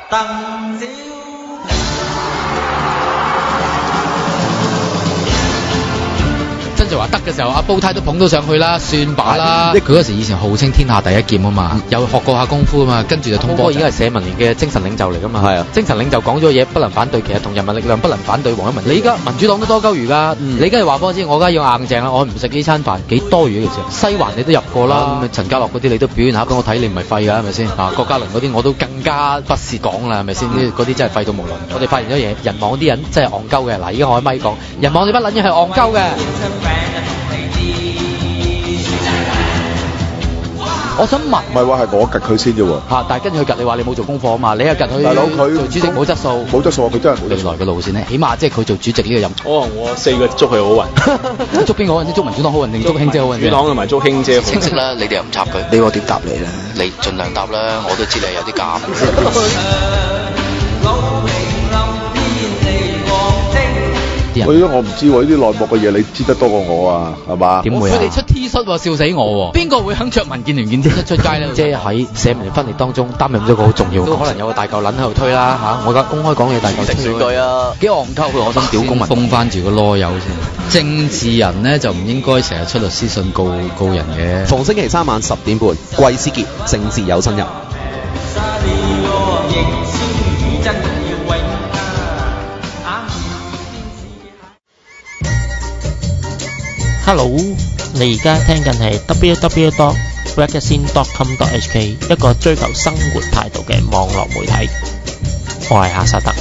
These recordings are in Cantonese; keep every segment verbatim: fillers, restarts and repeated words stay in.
鄧小真就話得嘅時候，阿煲呔都捧到上去啦，算把啦。佢嗰時以前號稱天下第一劍啊嘛，有學過下功夫啊嘛，跟住就通波。 波已經係社民連嘅精神領袖嚟噶嘛。係啊，精神領袖講咗嘢不能反對，其實同人民力量不能反對黃一文。你而家民主黨都多鳩餘㗎，嗯、你而家話俾我知，我而家要硬淨啦，我唔食呢餐飯，幾多餘嘅其實。西環你都入過啦，咁啊陳家樂嗰啲你都表現下俾我睇，你唔係廢㗎係咪先？啊郭嘉麟嗰啲我都更加不是講啦係咪先？嗰啲真係廢到無倫。我哋發現咗嘢，人網啲人真係戇鳩嘅。嗱，而家我喺咪講，人網你不撚嘢係戇鳩嘅。我想問， 唔係話係我趌佢先啫喎嚇，但係跟住佢趌你話你冇做功課啊嘛，你又趌佢大佬佢做主席冇質素， 冇質素佢真係冇未來嘅路線咧，起碼即係佢做主席呢個任。 可能我四個祝佢好運， 祝邊個好運先？祝民主黨好運定祝卿姐好運？ 民主黨同埋祝卿姐好運。 清晰啦，你哋又唔插佢，你我點答你咧？你盡量答啦，我都知你係有啲假。 我我唔知喎，呢啲內幕嘅嘢你知得多過我啊，係嘛？ 點會啊？ 佢哋出 T 恤喎，笑死我喎！邊個會肯着民建聯件 T 恤出街咧？ 即係喺社民分裂當中擔任咗個好重要，都可能有個大嚿撚喺度推啦嚇。我而家公開講嘢，大嚿直選舉啊， 幾戇鳩嘅，我想屌公民， 封翻住個囉柚先。政治人咧就唔應該成日出律師信告告人嘅。 逢星期三晚十點半，季思傑政治有新人。 Hello，你而家聽緊係 double-u double-u double-u dot magazine dot com dot h k 一個追求生活態度嘅網絡媒體。我係夏薩特。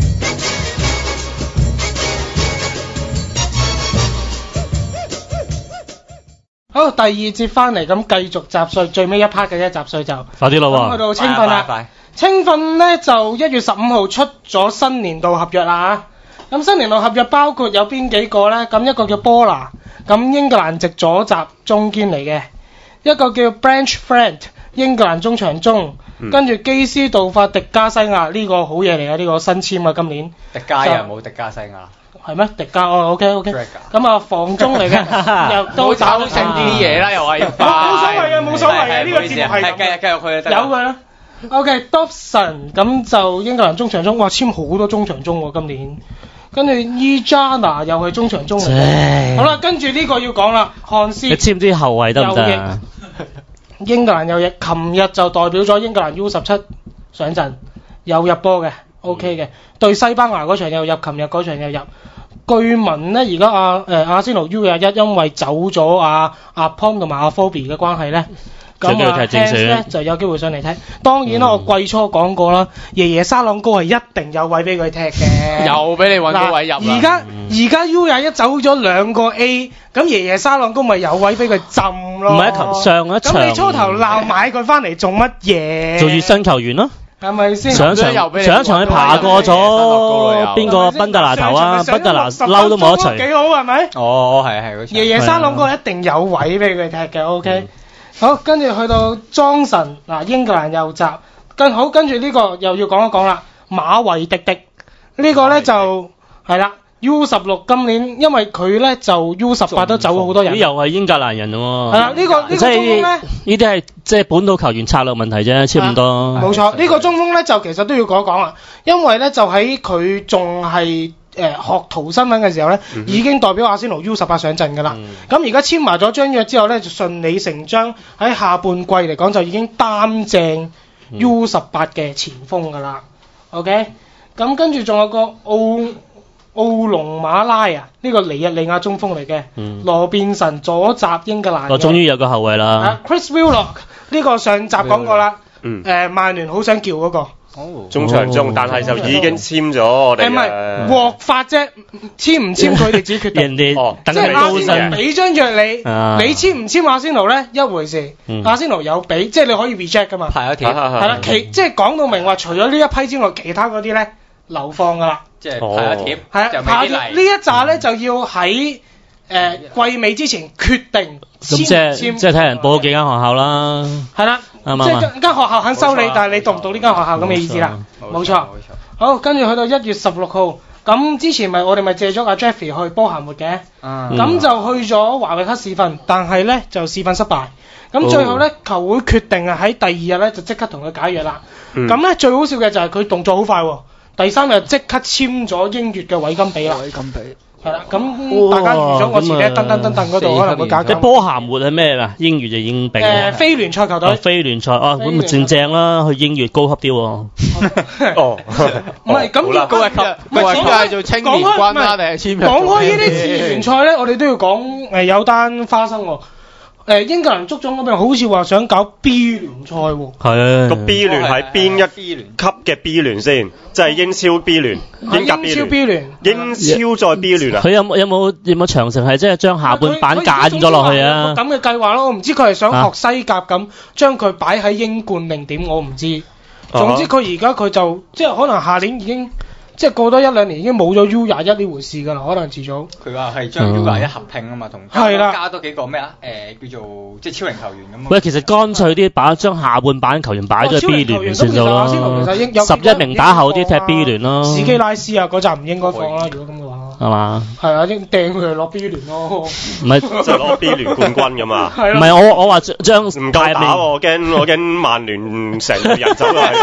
好，第二節翻嚟咁繼續集稅，最尾一 part 嘅啫，集稅就快啲啦喎！ 去到青訓啦，青訓咧就一月十五號出咗新年度合約啦嚇。咁新年度合約包括有邊幾個咧？咁一個叫波拿。咁英格蘭籍左閘中堅嚟嘅，一個叫 Branch Friend 英格蘭中場中，嗯、跟住基斯杜法迪加西亞呢、這個好嘢嚟嘅，呢、這個新簽啊今年。 迪加又冇迪加西亞。 係咩？迪加哦 OK OK。咁啊防中嚟嘅，又都找成啲嘢啦，又話要快。 冇所謂嘅，冇所謂嘅，呢個節目係繼續繼續去有佢啦。OK Dobson 咁就英格蘭中場中，哇簽好多中場中喎、啊、今年。跟住 Ejana 又係中場中嚟嘅，好啦，跟住呢個要講啦，漢斯。 你知唔知後衞得唔得？ 英格蘭右翼，琴日就代表咗英格蘭 U 十七上陣，有入波嘅 ，OK 嘅。對西班牙嗰場又入，琴日嗰場又入。據聞咧，而家阿誒阿仙奴 U 廿一因為走咗阿阿 Pom 同埋阿 Phoebe 嘅關係咧。咁啊 Hans 咧就有機會上嚟踢。當然啦，嗯、我季初講過啦，爺爺沙朗高係一定有位俾佢踢嘅。 又俾你揾到位入啦。 而家而家 U 廿一走咗兩個 A，咁爺爺沙朗高咪有位俾佢浸咯。 唔係一球上一場。 咁你初頭鬧買佢翻嚟做乜嘢？ 做熱身球員咯。 係咪先？ 上一場上一場佢爬過咗邊個賓格拿頭啊？賓格拿嬲都冇得除。 幾好係咪？ 哦，係係嗰場。 爺爺沙朗高一定有位俾佢踢嘅 ，OK。嗯好，跟住去到莊臣嗱，英格蘭右閘，跟好跟住呢個又要講一講啦，馬維迪迪、這個、呢個咧就係啦 U 十六今年，因為佢咧就 U 十八都走咗好多人， 又係英格蘭人喎。係啦，呢、這個呢、這個中鋒咧， 呢啲係即係本土球員策略問題啫，差唔多。 冇錯，呢、這個中鋒咧就其實都要講一講啦，因為咧就喺佢仲係。誒、呃、學徒身份嘅時候咧，嗯、已經代表阿仙奴 U 十八上陣㗎啦。咁而家簽埋咗張約之後咧，就順理成章喺下半季嚟講就已經擔正 U 十八嘅前鋒㗎啦。嗯、OK，咁跟住仲有個奧奧龍馬拉啊，呢、這個尼日利亞中鋒嚟嘅，嗯、羅便臣左閘英格蘭。 我終於有個後衛啦。 啊、Chris Willock 呢個上集講過啦。嗯。誒、呃，曼聯好想叫嗰、那個。 Oh, 中場中，但係就已經簽咗我哋。誒唔係獲發啫，簽唔簽佢哋自己決定。 人哋、哦、 即係阿仙奴俾張約你，啊、你簽唔簽阿仙奴咧一回事。嗯、阿仙奴有俾，即係你可以 reject 噶嘛。 排咗條。 係啦，其即係講到明話，除咗呢一批之外，其他嗰啲咧流放噶啦。 即係排咗貼。係啊， 排咗呢一紮咧就要喺。誒、呃、季尾之前決定簽即係即係睇人報幾間學校啦， 係啦，即係間間學校肯收你，但係你讀唔到呢間學校咁嘅意思啦，冇錯，冇錯。好，跟住去到一月十六號， 咁之前咪我哋咪借咗阿 Jeffrey 去波咸活嘅，咁、 嗯、 就去咗華域克試訓，但係咧就試訓失敗。咁最後咧、哦、球會決定啊喺第二日咧就即刻同佢解約啦。咁咧、嗯、最好笑嘅就係佢動作好快喎，第三日即刻簽咗英乙嘅韋金比啦。韋金比係啦，咁大家預咗我遲啲噔噔噔噔嗰度可能會搞。 即波咸活係咩啦？英乙就英丙。 誒非聯賽球隊。 非聯賽啊，咁咪正正啦，去英乙高級啲喎。 哦， 唔係咁高一級，唔係主要係做青年軍啦，定係簽約？講開呢啲次聯賽咧，我哋都要講誒有單花生喎。誒英格蘭足總嗰邊好似話想搞 B 聯賽喎， 係個 B 聯係邊一級嘅 B 聯先？即係英超 B 聯、英甲 B 聯、 英超 B 聯、 英超再 B 聯啊？ 佢有冇有冇有冇詳情係即係將下半版揀咗落去啊？ 咁嘅計劃咯，我唔知佢係想學西甲咁將佢擺喺英冠定點，我唔知。總之佢而家佢就即係可能下年已經。即係過多一兩年已經冇咗 U 廿一呢回事㗎啦，可能遲早。 佢話係將 U 廿一合併啊嘛，同加多幾個咩啊？誒叫做即係超齡球員咁。 喂，其實乾脆啲把將下半版球員擺咗喺 B 聯算數咯。十一名打後啲踢 B 聯咯。史基拉斯啊，嗰集唔應該放啦，如果咁嘅話。係嘛？係啊，應掟佢哋落 B 聯咯。 唔係即係攞 B 聯冠軍㗎嘛？ 唔係我我話將唔夠打喎，我驚我驚曼聯成個人走落去。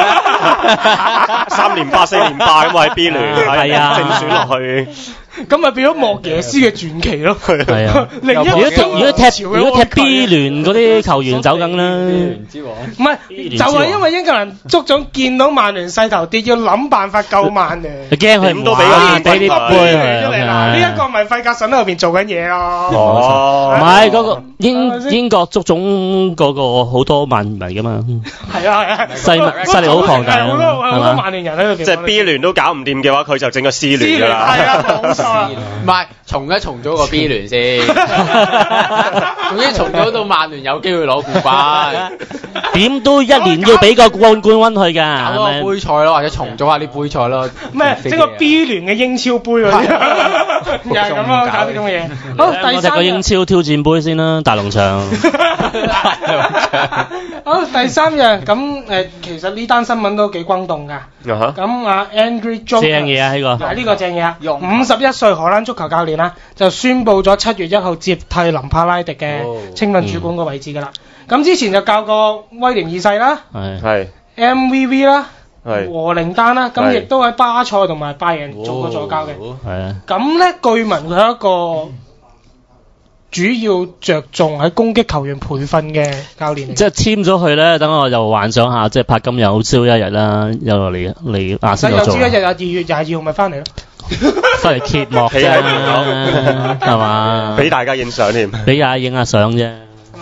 三連霸四連霸。咁喺 B 聯係啊，正選落去， 咁咪變咗莫耶斯嘅傳奇咯。 係啊，另一如果踢如果踢如果踢 B 聯嗰啲球員走緊啦，唔知喎。唔係，就係因為英格蘭足總見到曼聯勢頭跌，要諗辦法救曼聯。 你驚佢唔都俾啲俾啲杯佢？ 呢一個咪費格遜喺後邊做緊嘢咯。 哦，唔係嗰個英英國足總嗰個好多曼迷㗎嘛。係啊係啊，勢勢力好龐大啊， 好多好多曼聯人喺度。 即係 B 聯都搞唔掂嘅話，佢就整個 C 聯㗎啦。 係啊，冇錯啊。 唔係，重一重組個 B 聯先，總之重組到曼聯有機會攞冠軍， 點都一年要俾個冠冠軍去㗎， 搞個杯賽咯，或者重組下啲杯賽咯。 咩？整個 B 聯嘅英超杯嗰啲，又係咁咯，搞啲咁嘅嘢。好，第三我踢個英超挑戰杯先啦，大龍場。 好，第三樣咁誒，其實呢單新聞都幾轟動㗎。咁啊 ，Andrew Jones 正嘢啊，呢個係呢個正嘢啊，五十一歲荷蘭足球教練啦，就宣布咗七月一號接替林柏拉迪嘅青訓主管個位置㗎啦。咁之前就教過威廉二世啦， 係 M V V 啦，和靈丹啦，咁亦都喺巴塞同埋拜仁做過助教嘅。 係啊。 咁咧據聞佢係一個主要着重喺攻擊球員培訓嘅教練， 即係簽咗佢咧，等我又幻想下，即係柏金有朝一日啦，又嚟嚟亞視度做。 有朝一日啊，二月廿二號咪翻嚟咯， 翻嚟揭幕啫，係嘛？ 俾大家影相添， 俾大家影下相啫。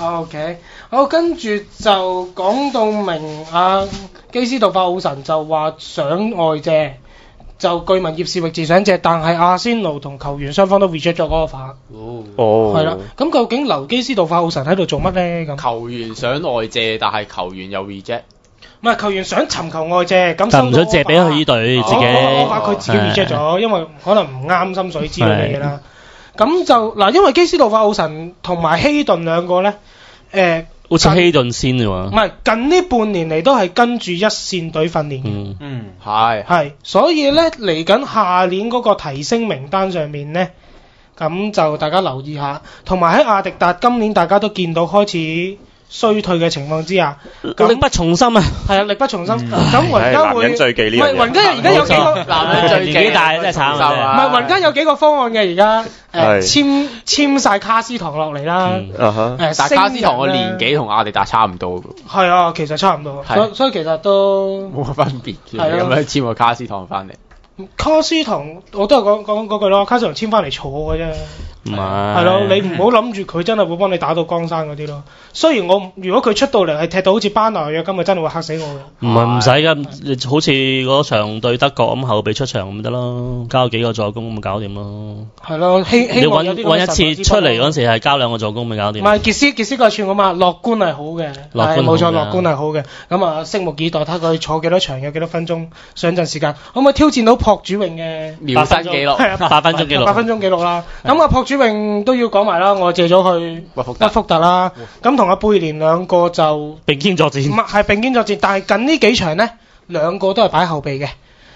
OK，好，跟住就講到明啊，基斯杜化奧神就話想外借。就據聞葉士域治想借，但係阿仙奴同球員雙方都 reject 咗嗰個法。 哦， 係啦。咁究竟留基斯杜化奧神喺度做乜咧？咁球員想外借，但係球員又 reject。 唔係球員想尋求外借，咁但唔想借俾佢呢隊自己。 我怕佢自己 reject 咗，因為可能唔啱心水之類嘅嘢啦。咁就嗱，因為基斯杜化奧神同埋希頓兩個咧，誒。 好似希頓先啫喎， 唔係近呢半年嚟都係跟住一線隊訓練嘅， 嗯嗯係係，所以咧嚟緊下年嗰個提升名單上面咧，咁就大家留意下，同埋喺亞迪達今年大家都見到開始衰退嘅情況之下， 力不從心啊， 係啊，力不從心，咁雲加會， 男人最忌呢樣嘢， 唔係雲加而家有幾個男人最忌， 年紀大真係慘啊， 唔係雲加有幾個方案嘅而家。誒簽簽曬卡斯唐落嚟啦， 誒但係卡斯唐嘅年紀同阿迪達差唔多嘅， 係啊，其實差唔多，所所以其實都冇乜分別嘅，咁樣簽個卡斯唐翻嚟。 卡斯唐我都係講講嗰句咯，卡斯唐簽翻嚟坐嘅啫， 唔係， 係咯，你唔好諗住佢真係會幫你打到江山嗰啲咯。雖然我如果佢出到嚟係踢到好似班納約咁，咪真係會嚇死我嘅。 唔係唔使㗎，好似嗰場對德國咁後備出場咁得咯，交幾個助攻咁搞掂咯。 係咯，希希望有啲揾一次出嚟嗰時係交兩個助攻咪搞掂。 唔係傑斯傑斯個串啊嘛，樂觀係好嘅，係冇錯，樂觀係好嘅。咁啊，拭目以待睇佢坐幾多場，有幾多分鐘上陣時間，可唔可以挑戰到朴主永嘅秒殺紀錄？ 係啊， 八分鐘紀錄， 八分鐘紀錄啦。咁啊，朴主永都要講埋啦，我借咗去屈福特啦。咁同阿貝連兩個就並肩作戰， 唔係係並肩作戰，但係近呢幾場咧，兩個都係擺後備嘅。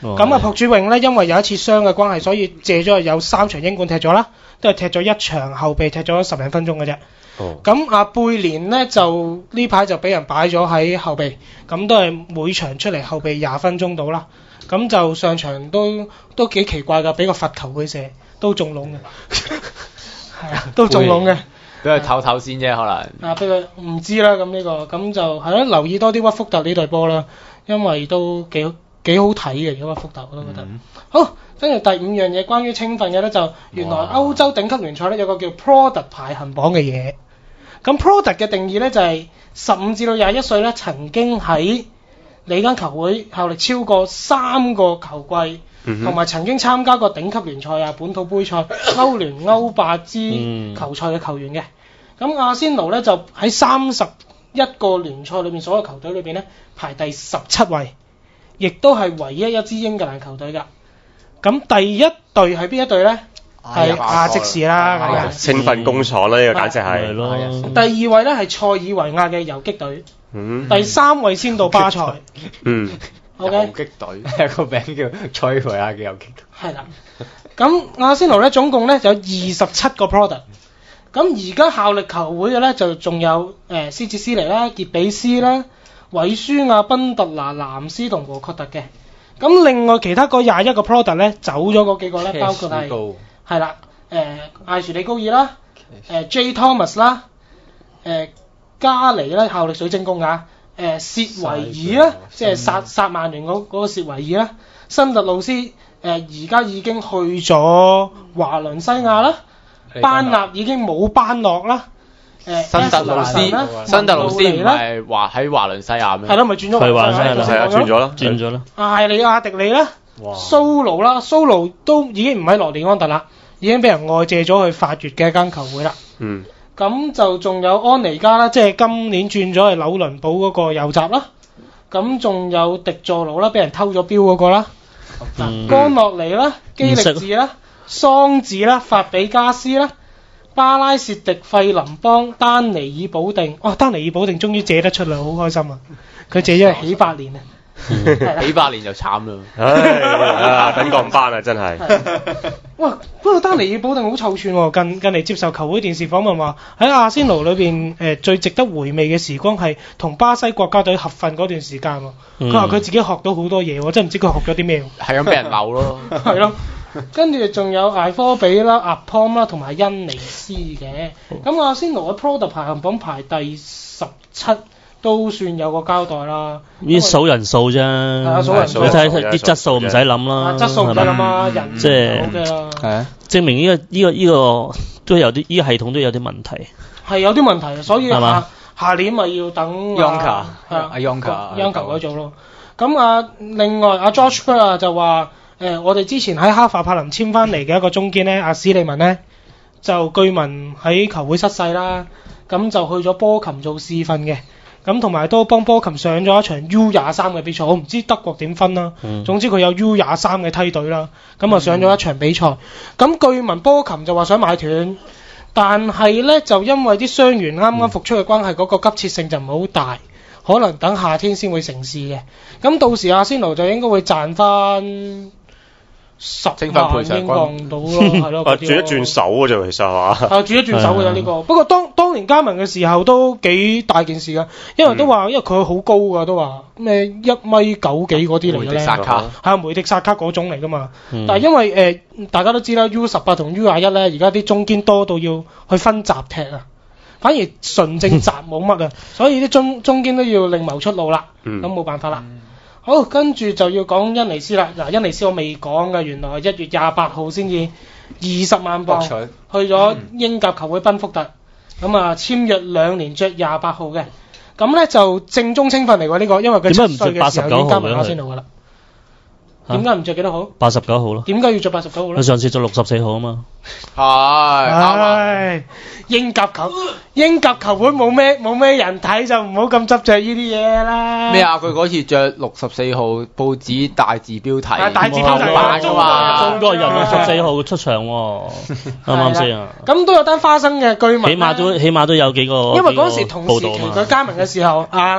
咁啊，朴柱永咧，因為有一次傷嘅關係，所以借咗有三場英冠踢咗啦，都係踢咗一場後備，踢咗十零分鐘嘅啫。咁阿貝連呢，就呢排就俾人擺咗喺後備，咁都係每場出嚟後備廿分鐘到啦。咁就上場都都幾奇怪㗎，俾個罰球佢射，都中籠嘅，係啊，都中籠嘅。 俾佢唞唞先啫，可能。啊， 俾佢唔知啦，咁呢、這個咁就係咯，留意多啲屈福特呢隊波啦，因為都幾幾好睇嘅，如果屈福特我都覺得。嗯、好，跟住第五樣嘢關於青訓嘅咧，就原來歐洲頂級聯賽咧有個叫 Product 排行榜嘅嘢。咁 Product 嘅定義咧就係十五至到廿一歲咧，曾經喺你間球會效力超過三個球季。同埋曾經參加過頂級聯賽啊、本土杯賽、歐聯、歐霸之球賽嘅球員嘅，咁阿仙奴咧就喺三十一個聯賽裏面所有球隊裏邊咧排第十七位，亦都係唯一一支英格蘭球隊㗎。咁第一隊係邊一隊咧？係亞積士啦，咁啊， 青訓工廠啦，呢個簡直係。 第二位咧係塞爾維亞嘅游擊隊，嗯、第三位先到巴塞。嗯。游擊隊個名叫塞爾維亞嘅游擊隊。係啦， 咁阿仙奴咧總共咧有二十七個 product， 咁而家效力球會嘅咧就仲有誒斯捷斯尼啦、傑比斯啦、韋舒亞、賓特拿、藍斯同和確特嘅。咁另外其他嗰廿一個 product 咧走咗嗰幾個咧，包括係係啦，誒艾殊利高爾啦、誒 J Thomas 啦、誒加尼啦效力水晶宮啊。誒薛維爾啦，即係殺殺曼聯嗰嗰個薛維爾啦，辛特路斯誒而家已經去咗華倫西亞啦，班納已經冇班諾啦，誒辛特路斯辛特路斯唔係華喺華倫西亞咩？ 係咯，咪轉咗去華倫西亞係啊，轉咗啦，轉咗啦。 艾利亞迪利啦，蘇魯啦，蘇魯都已經唔喺羅利安特啦，已經俾人外借咗去法乙嘅一間球會啦。嗯。咁就仲有安尼加啦，即係今年轉咗去紐倫堡嗰個右閘啦。咁仲有迪佐魯啦，俾人偷咗標嗰個啦。嗯、干諾尼啦、基力治啦、桑治啦、法比加斯啦、巴拉薛迪、費林邦、丹尼爾保定。哇、哦！丹尼爾保定終於借得出啦，好開心啊！佢借咗係喜百年啊！ 幾百年就慘啦， 唉，等降班啊，真係。 哇！不過丹尼爾保定好臭串喎，近近嚟接受球會電視訪問話，喺阿仙奴裏邊誒最值得回味嘅時光係同巴西國家隊合訓嗰段時間喎。佢話佢自己學到好多嘢喎，真係唔知佢學咗啲咩。 係咁俾人鬧咯。 係咯。跟住仲有艾科比啦、阿 Pom 啦同埋恩尼斯嘅。咁阿仙奴嘅 Product 排行榜排第十七。都算有個交代啦。 呢啲數人數啫，係啊，數人數。 你睇睇啲質素唔使諗啦， 質素唔使諗啊，人即係係啊，證明呢個呢個呢個都有啲呢個系統都有啲問題。 係有啲問題，所以下下年咪要等 Yonka 係啊 Yonka Yonka 嗰組咯。咁啊，另外阿 George Bird 啊就話誒，我哋之前喺哈法柏林簽翻嚟嘅一個中堅咧，阿史利文咧就據聞喺球會失勢啦，咁就去咗波琴做試訓嘅。咁同埋都幫波琴上咗一場 U 廿三嘅比賽，我唔知德國點分啦。嗯、總之佢有 U 廿三嘅梯隊啦，咁啊上咗一場比賽。咁、嗯、據聞波琴就話想買斷，但係咧就因為啲傷員啱啱復出嘅關係，嗰、嗯、個急切性就唔係好大，可能等夏天先會成事嘅。咁到時阿仙奴就應該會賺翻十萬英鎊到咯，係咯。 啊，轉一轉手嘅啫，其實係嘛？ 啊，轉一轉手嘅呢、這個。不過當當年加盟嘅時候都幾大件事㗎，因為都話，因為佢好高㗎，都話咩一米九幾嗰啲嚟嘅咧。梅迪薩卡係啊，梅迪薩卡嗰種嚟㗎嘛。嗯、但係因為誒、呃、大家都知啦 ，U 十八同 U 廿一咧，而家啲中堅多到要去分閘踢啊，反而純正閘冇乜啊，所以啲中中堅都要另謀出路啦。咁冇、嗯、辦法啦。嗯好，跟住就要講恩尼斯啦。嗱，恩尼斯我未講㗎，原來一月廿八號先至二十萬磅去咗英甲球會賓福特，咁啊、嗯、簽約兩年，着廿八號嘅。咁咧就正宗青訓嚟喎呢個，因為佢七歲嘅時候已經加盟阿仙奴㗎啦。點解唔着幾多號？ 八十九號咯。點解要着八十九號咧？ 佢上次着六十四號啊嘛。 係，係。 英甲球英甲球會冇咩冇咩人睇，就唔好咁執着呢啲嘢啦。 咩啊？佢嗰次着六十四號，報紙大字標題。 係大字標題版㗎嘛。 中國人六十四號出場喎，啱唔啱先啊？ 咁都有單花生嘅據聞。 起碼都起碼都有幾個。 因為嗰時同時期佢加盟嘅時候，啊。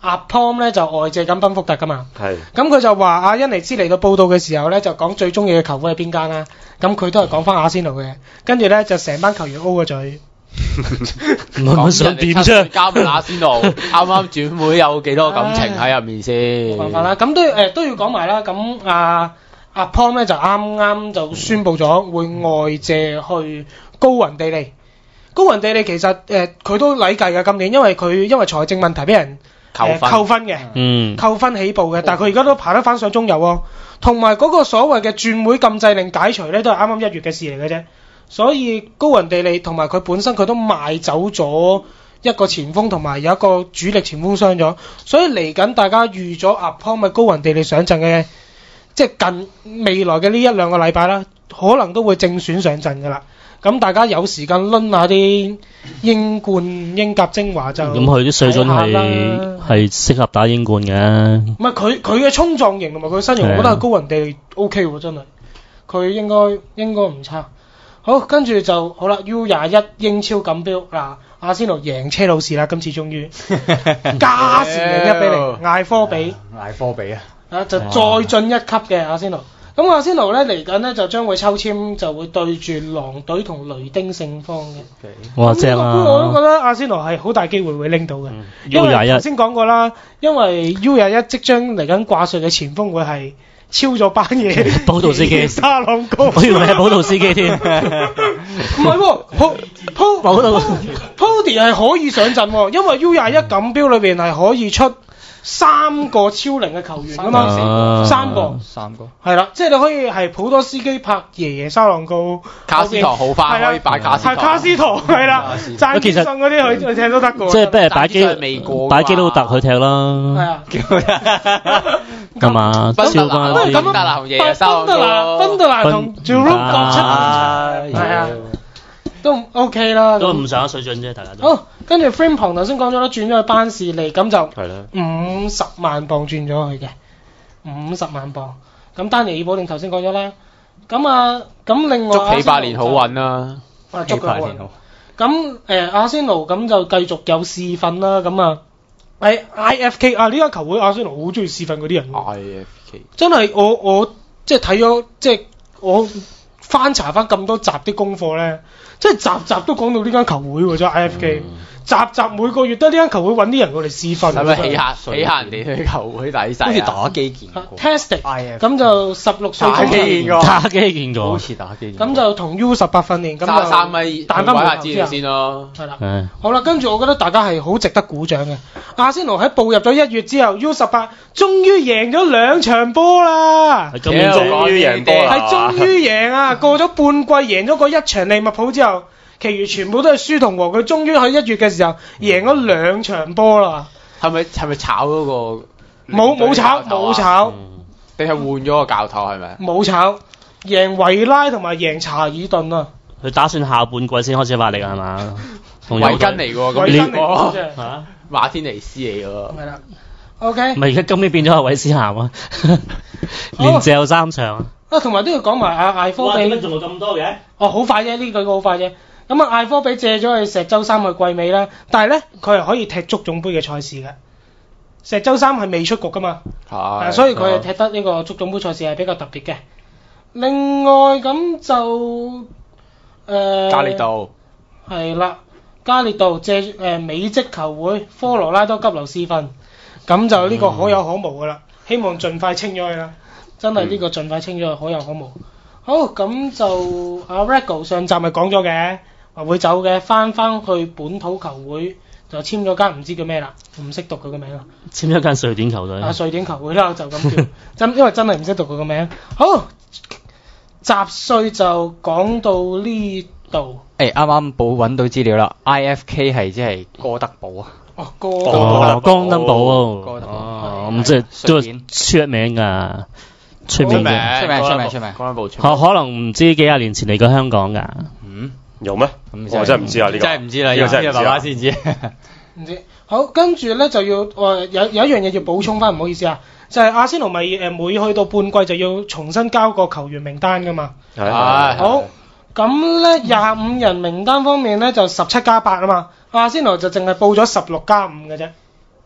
阿 Pom 咧就外借緊賓福特噶嘛。 係。 咁佢就話阿恩尼斯嚟到報道嘅時候咧，就講最中意嘅球會係邊間啦。咁佢都係講翻阿仙奴嘅，跟住咧就成班球員 O 個嘴。 唔係想點啫？交俾阿仙奴，啱啱轉會有幾多感情喺入面先？ 冇辦法啦，咁都誒、呃、都要講埋啦。咁阿阿 Pom 咧就啱啱就宣佈咗會外借去高雲地利。高雲地利其實誒佢、呃、都禮計嘅今年，因為佢因為財政問題俾人扣分、呃、扣分嘅，嗯，扣分起步嘅。但係佢而家都爬得翻上中游喎。同埋嗰個所謂嘅轉會禁制令解除咧，都係啱啱一月嘅事嚟嘅啫。所以高雲地利同埋佢本身佢都賣走咗一個前鋒，同埋有一個主力前鋒傷咗，所以嚟緊大家預咗阿 Pom 咪高雲地利上陣嘅，即係近未來嘅呢一兩個禮拜啦，可能都會正選上陣噶啦。咁大家有時間攆下啲英冠、英甲精華就咁佢啲水準係係適合打英冠嘅。 唔係佢佢嘅衝撞型同埋佢身形，我覺得係高雲地利 O K 喎，真係佢應該應該唔差。好，跟住就好啦 ，U 廿一英超錦標嗱，阿仙奴贏車路士啦，今次終於加時贏一比零，艾科比， 艾科比啊， 啊就再進一級嘅阿仙奴。咁阿仙奴咧嚟緊咧就將會抽籤，就會對住狼隊同雷丁勝方嘅。 哇正啊！ 我都覺得阿仙奴係好大機會會拎到嘅， 嗯、 因為頭先講過啦，因為 U 廿一即將嚟緊掛帥嘅前鋒會係。超咗班嘢， 保圖司機， 沙朗高， 我以為係保圖司機添，唔係喎，鋪鋪保圖 Pody 係可以上陣喎，因為 U 廿一錦標裏邊係可以出三個超齡嘅球員㗎嘛，三個， 三個， 係啦，即係你可以係普多斯基拍爺爺沙朗高， 卡斯陀好翻可以擺卡斯陀， 係卡斯陀係啦，贊助信嗰啲佢佢踢都得㗎， 即係不如擺基擺基都特佢踢啦，係啊， 咁啊，超翻咁咁啊，芬德蘭芬德蘭同 Jerome 各出係啊。都 OK 啦， 都唔上一水準啫，大家都。 好，跟住 Frimpong 頭先講咗啦，轉咗去班士利，咁就五十萬磅轉咗去嘅，五十萬磅。咁丹尼爾保定頭先講咗啦，咁啊，咁另外捉起八年好運啦， 啊，捉佢好運。咁誒阿仙奴咁就繼續有試訓啦，咁啊，喺 I F K 啊呢間球會阿仙奴好中意試訓嗰啲人。 I F K 真係我我即係睇咗，即係我翻查翻咁多集啲功課咧。即係集集都講到呢間球會喎，真係 I F K，、嗯、集集每個月都呢間球會揾啲人過嚟試訓。係咪起下起下人哋去球會抵曬？好似打機見過。 Testing， 咁就十六歲打機見過，打機見過， 好似打機。 咁就同 U 十八訓練，咁就三米彈翻下資料先咯。 係啦，好啦，跟住我覺得大家係好值得鼓掌嘅。阿仙奴喺步入咗一月之後 ，U 十八終於贏咗兩場波啦！ 係終於贏波啦！ 係終於贏啊！過咗半季贏咗個一場利物浦之後。其餘全部都係輸同和，佢終於喺一月嘅時候贏咗兩場波啦。 係咪係咪炒嗰個？ 冇冇炒冇炒， 定係換咗個教頭係咪？ 冇炒，贏維拉同埋贏查爾頓啊！ 佢打算下半季先開始發力係嘛？ 維根嚟㗎喎，咁呢個嚇馬天尼斯嚟㗎喎。 係啦 ，OK。 咪而家今年變咗係韋斯咸啊，連借有三場啊！同埋都要講埋阿艾科比。 仲有咁多嘅？ 哦，好快啫！呢句好快啫。咁啊，艾科比借咗去石洲三去季尾啦，但係咧佢係可以踢足總杯嘅賽事嘅。石洲三係未出局噶嘛，係，所以佢係踢得呢個足總杯賽事係比較特別嘅。另外咁就誒，呃、 加列道係啦，加列道借誒、呃、美職球會科羅拉多急流試訓，咁就呢個可有可無噶啦，希望盡快清咗去啦，真係呢個盡快清咗去可有可無。好，咁就阿 Rego 上集咪講咗嘅。話會走嘅，翻翻去本土球會就簽咗間唔知叫咩啦，唔識讀佢個名啦。 簽咗間瑞典球隊。 啊，瑞典球會啦，就咁叫，真因為真係唔識讀佢個名。好，雜碎就講到呢度。 誒，啱啱補揾到資料啦 ，I F K 係即係哥德堡啊。 哦，哥哦，江登堡。 哥德堡。 哦，咁即係都出名㗎。出名出名出名出名出名。 江登堡出名。可可能唔知幾廿年前嚟過香港㗎。 嗯。 有咩？我真係唔知啊！呢個真係唔知啦，呢個真係爸爸先知。 唔知。好，跟住咧就要誒、呃、有有一樣嘢要補充翻，唔好意思啊，就係、是、阿仙奴咪誒每去到半季就要重新交個球員名單噶嘛。 係係。 好，咁咧廿五人名單方面咧就十七加八啊嘛，阿仙奴就淨係報咗十六加五嘅啫。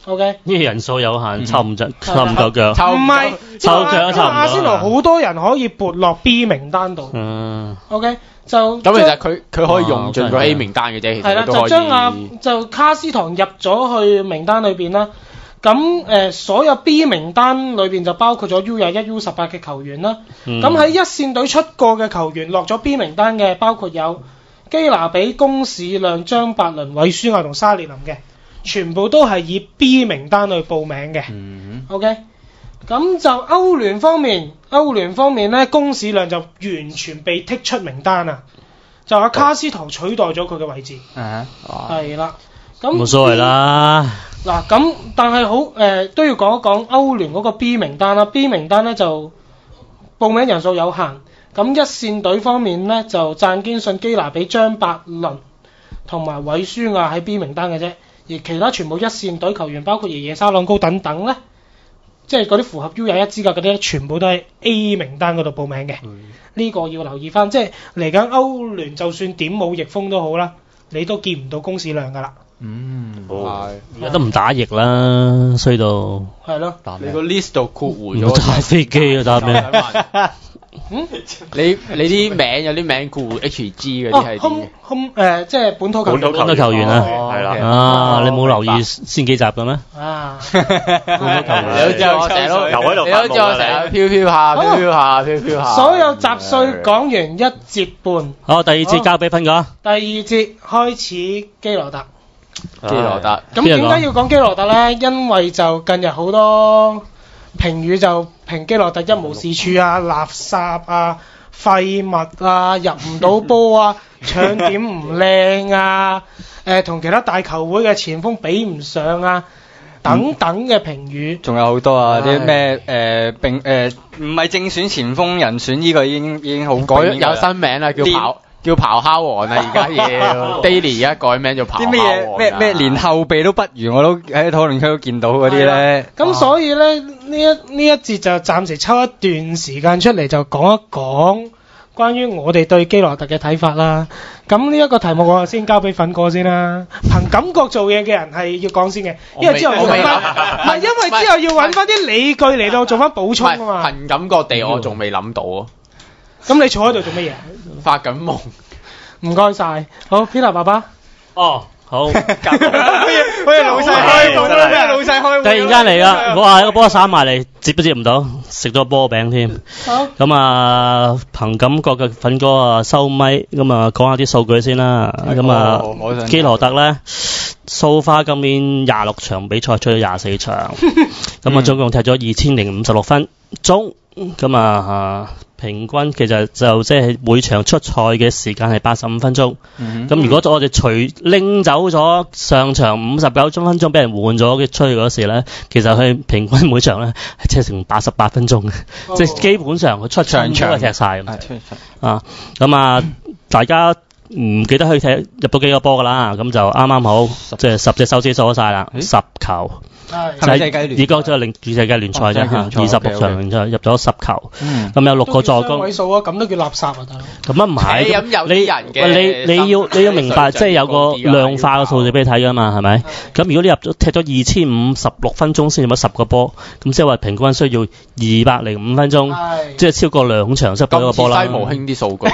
OK， 呢個人數有限，抽唔着，抽唔夠腳， 唔係抽腳抽唔到。 阿仙奴好多人可以撥落 B 名單度。 嗯 ，OK， 就咁其實佢佢可以用盡個 A 名單嘅啫，其係啦， 實都可以。 就將阿就卡斯唐入咗去名單裏邊啦。咁誒、呃，所有 B 名單裏邊就包括咗 U 廿一、U 十八嘅球員啦。咁喺、嗯、一線隊出過嘅球員落咗 B 名單嘅，包括有基拿比、公士亮、張伯倫、韋舒亞同沙列林嘅，全部都係以 B 名單去報名嘅。嗯、OK， 咁就歐聯方面，歐聯方面咧，公士亮就完全被剔出名單啊，就阿卡斯唐取代咗佢嘅位置。係、嗯、啦，咁冇所謂啦。 嗱咁，但係好誒都要講一講歐聯嗰個 B 名單啦。B 名單咧就報名人數有限。咁一線隊方面咧就贊堅信、基拿比、張伯倫同埋韋舒亞喺 B 名單嘅啫，而其他全部一線隊球員，包括爺爺沙朗高等等咧，即係嗰啲符合 U 廿一資格嗰啲咧，全部都喺 A 名單嗰度報名嘅。呢、嗯、個要留意翻，即係嚟緊歐聯就算點冇翼鋒都好啦，你都見唔到公士量噶啦。嗯， 係，而家都唔打翼啦，衰到。係咯。 你個 list 度括弧咗。 唔揸飛機啊，打咩？ 嗯，你你啲名有啲名括弧 H G 嗰啲係點？空誒，即係本土球員。 本土球員啊，係啦。啊，你冇留意先幾集嘅咩？啊。本土球員。 你都知我成日都留喺度。你都知我成日飄飄下、飄飄下、飄飄下。 所有雜碎講完一節半。 好，第二節交俾芬哥。 第二節開始基羅特。 基羅特， 咁點解要講基羅特呢？因為就近日好多評語就評基羅特一無是處啊、垃圾啊、廢物啊、入唔到波啊、搶點唔靚啊、誒同其他大球會嘅前鋒比唔上啊等等嘅評語。 仲有好多啊，啲咩誒並誒唔係正選前鋒人選，呢個已經已經好改有新名啦，叫跑。叫咆哮王啊！而家要 Daily 而家改名做咆哮王。啲咩咩咩連後備都不如，我都喺討論區都見到嗰啲咧。 咁所以咧呢一呢一節就暫時抽一段時間出嚟，就講一講關於我哋對基羅特嘅睇法啦。咁呢一個題目我先交俾粉哥先啦。憑感覺做嘢嘅人係要講先嘅，因為之後要揾翻，唔係因為之後要揾翻啲理據嚟到做翻補充啊嘛。 憑感覺地我仲未諗到啊。 咁你坐喺度做乜嘢？ 發緊夢。 唔該晒，好 Peter 爸爸。 哦，好。好似老細開會，咩老細開會？ 突然間嚟啦，我話一個波散埋嚟，接都接唔到，食咗波餅添。好。咁啊，憑感覺嘅粉哥啊收咪，咁啊講下啲數據先啦。咁啊，基羅特咧，so far今年廿六場比賽出咗廿四場，咁啊總共踢咗二千零五十六分鐘，咁啊。平均其實就即係每場出賽嘅時間係八十五分鐘。咁、嗯、如果我哋除拎走咗上場五十九分鐘俾人換咗嘅出去嗰時咧，其實佢平均每場咧係踢成八十八分鐘嘅，哦、即係基本上佢出場場都係踢晒咁。啊，咁啊，大家唔記得去踢入到幾個波㗎啦，咁就啱啱好，即係十隻手指數咗晒啦，欸、十球。係世界聯，而家就係零世界聯賽啫嚇，二十六場就入咗十球，咁有六個助攻。 位數啊，咁都叫垃圾啊，大佬。 咁啊唔係， 你你你要你要明白，即係有個量化嘅數字俾你睇㗎嘛，係咪？咁如果你入咗踢咗二千五十六分鐘先入咗十個波，咁即係話平均需要二百零五分鐘，即係超過兩場先入到一個波啦。 咁西無興啲數據。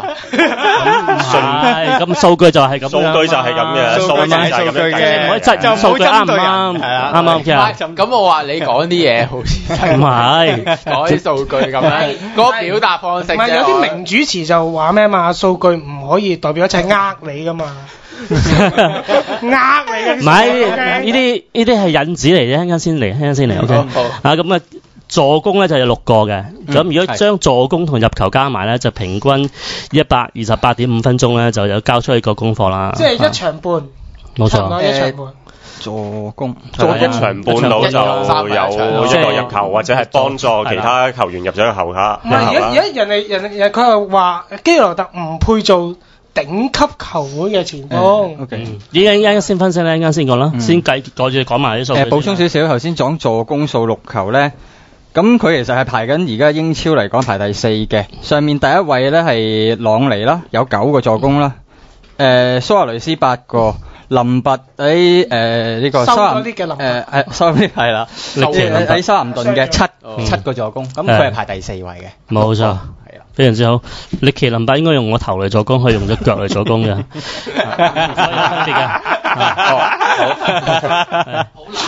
係，咁數據就係咁。 數據就係咁嘅，數據就係咁嘅， 唔可以質疑數據啱唔啱？係啊。啱啱嘅， 咁我話你講啲嘢好似唔係講啲數據咁樣，嗰個表達方式。 唔係有啲名主持就話咩嘛？數據唔可以代表一切呃你噶嘛？呃你嘅。 唔係呢啲呢啲係引子嚟啫，啱啱先嚟，啱啱先嚟。OK。啊咁啊，助攻咧就有六個嘅，咁如果將助攻同入球加埋咧，就平均一百二十八點五分鐘咧，就有交出一個功課啦。 即係一場半。 冇錯。 一場半。 助攻， 助攻一場半到就有一個入球，或者係幫助其他球員入咗個球下。 唔係，而家而家人哋人哋佢係話基羅特唔配做頂級球會嘅前鋒。 O K， 依家依家先分析咧，依家先講啦，先計趕住講埋啲數據。 誒，補充少少，頭先講助攻數六球咧，咁佢其實係排緊而家英超嚟講排第四嘅，上面第一位咧係朗尼啦，有九個助攻啦，誒蘇亞雷斯八個。 林拔喺誒呢個收修嗰啲嘅林拔誒誒收啲係啦，喺喺修咸頓嘅七七個助攻，咁佢係排第四位嘅。 冇錯。非常之好，力奇林伯應該用我頭嚟助攻，可以用隻腳嚟助攻嘅，所以有分別嘅。 哦，好，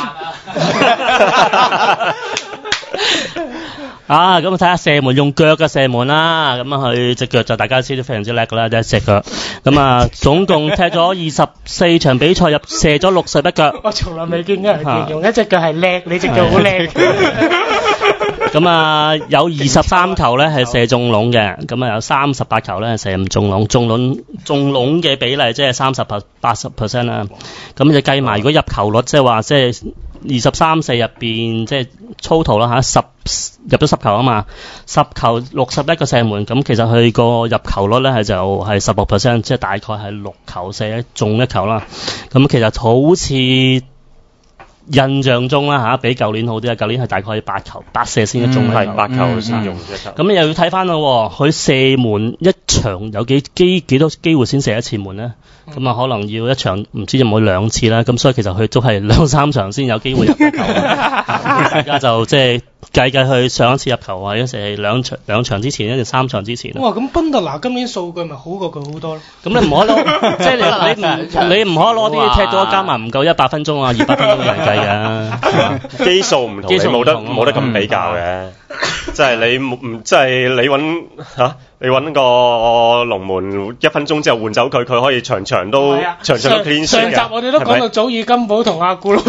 好啊，咁睇下射門用腳嘅射門啦，咁啊佢隻腳就大家知都非常之叻噶啦，就係隻腳。咁啊，總共踢咗二十四場比賽，入射咗六十一腳。 我從來未見過人形容一隻腳係叻，你隻腳好叻。 咁啊，有二十三球咧係射中籠嘅，咁啊有三十八球咧係射唔中籠，中籠中籠嘅比例即係三十 八十 percent 啦。咁就計埋如果入球率，即係話即係二十三四入邊，即係粗圖啦嚇，十入咗十球啊嘛，十球六十一個射門，咁其實佢個入球率咧係就係十六 percent，即係大概係六球射一中一球啦。咁其實好似印象中啦嚇，比舊年好啲啊！舊年係大概八球八射先一中， 係八球先中一球。 咁又要睇翻咯，佢射門一場有幾機幾多機會先射一次門咧？咁啊，可能要一場唔知有冇兩次啦。咁所以其實佢都係兩三場先有機會入球。而家就即係計計佢上一次入球或者係兩場兩場之前，一定三場之前。 哇！咁賓特拿今年數據咪好過佢好多咯？ 咁你唔可以攞，即係你你唔你唔可以攞啲踢到加埋唔夠一百分鐘啊，二百分鐘嘅人計㗎。 基數唔同，你冇得冇得咁比較嘅。即係你唔即係你揾嚇，你揾個龍門一分鐘之後換走佢，佢可以場場都場場都 clean sheet 嘅。 上集我哋都講到祖爾金寶同阿古魯。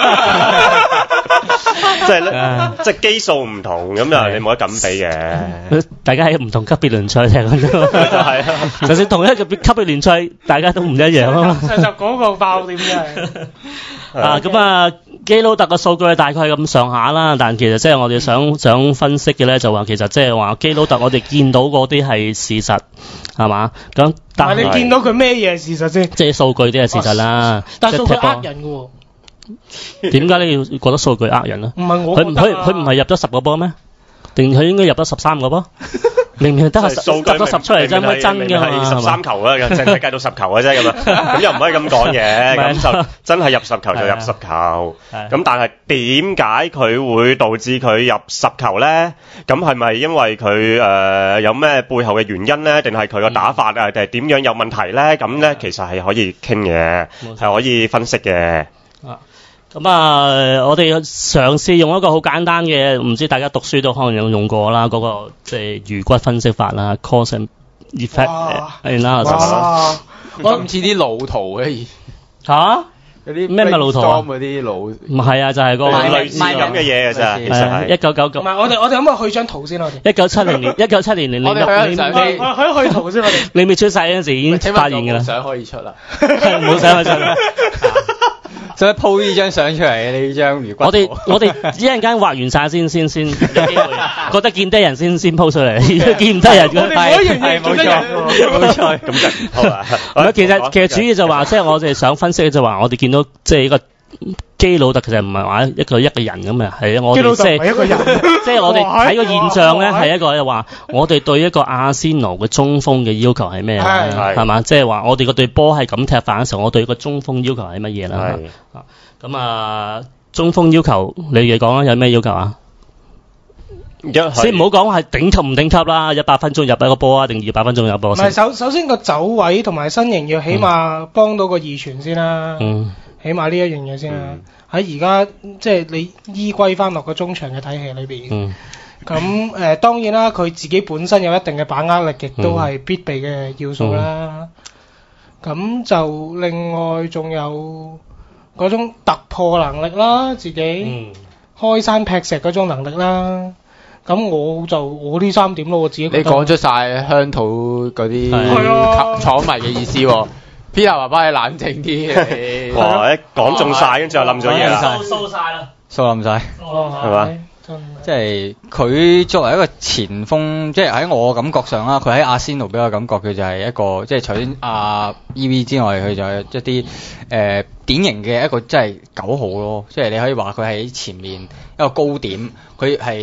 即係咧，即係基數唔同，咁又你冇得咁比嘅。 大家喺唔同級別聯賽踢咁啫。係啊，就算同一個級別聯賽，大家都唔一樣啊嘛。 上集嗰個爆點真係。 啊，咁啊，基魯特嘅數據大概係咁上下啦，但其實即係我哋想想分析嘅咧，就話其實即係話基魯特我哋見到嗰啲係事實，係嘛？咁但係你見到佢咩嘢事實先？ 即係數據啲係事實啦。 但係數據呃人嘅喎。 點解你要覺得數據呃人咧？ 唔係我佢唔佢佢唔係入咗十個波咩？定佢應該入咗十三個波？明明得個十得個十出嚟啫，咪真㗎嘛？ 係十三球啊，淨係計到十球嘅啫咁啊，咁又唔可以咁講嘅，咁就真係入十球就入十球。咁但係點解佢會導致佢入十球咧？咁係咪因為佢誒有咩背後嘅原因咧？定係佢個打法啊？定係點樣有問題咧？咁咧其實係可以傾嘅，係可以分析嘅。 咁啊，我哋嘗試用一個好簡單嘅，唔知大家讀書都可能有用過啦，嗰、那個即係魚骨分析法啦 cause and effect analysis。 我唔似啲老圖嘅嚇， 嗰啲咩咪老圖啊？ 嗰啲老唔係啊，就係、是、個類似咁嘅嘢嘅啫，其實係一九九九。 唔係，我哋我哋可唔可以去張圖先？我哋一九七零年，一九七零年， 我哋去相機，我可以去圖先。我哋你未出世嗰陣時已經發現㗎啦。 相可以出啦， 冇相可以出啦。 使唔使 po 呢張相出嚟嘅呢張魚骨？ 我哋我哋一陣間畫完晒先先先有機會，覺得見得人先先 po 出嚟，見唔得人嘅係係冇錯冇錯， 咁就好啦。 其實其實主要就話即係我哋想分析就話我哋見到即係一個基魯特其實唔係話一個一個人咁嘅，係我哋即係一個人， 即係我哋睇個現象咧係一個話我哋對一個阿仙奴嘅中鋒嘅要求係咩啊？係嘛？即係話我哋個隊波係咁踢法嘅時候，我對個中鋒要求係乜嘢啦？咁啊，中鋒要求你哋講啦，有咩要求啊？先唔好講係頂級唔頂級啦，一百分鐘入一個波啊，定二百分鐘入波先？ 唔係首首先個走位同埋身形要起碼幫到個二傳先啦。嗯。起碼呢一樣嘢先啦，喺而家即係你依歸翻落個中場嘅體系裏邊。嗯。咁誒、呃、當然啦，佢自己本身有一定嘅把握力，亦都係必備嘅要素啦。咁、嗯、就另外仲有嗰種突破能力啦，自己、嗯、開山劈石嗰種能力啦。咁我就我呢三點咯，我自己覺得。 你講出晒鄉土嗰啲廠迷嘅意思喎。Peter 爸爸你冷靜啲， 哇！一講中晒，跟住又冧咗嘢啦， 掃晒啦， 掃冧晒，係嘛？即係佢作為一個前鋒，即係喺我感覺上啦，佢喺阿仙奴俾我感覺佢就係一個，即係除咗阿 E V 之外，佢就係一啲誒、呃、典型嘅一個即係九號咯。即係你可以話佢喺前面一個高點，佢係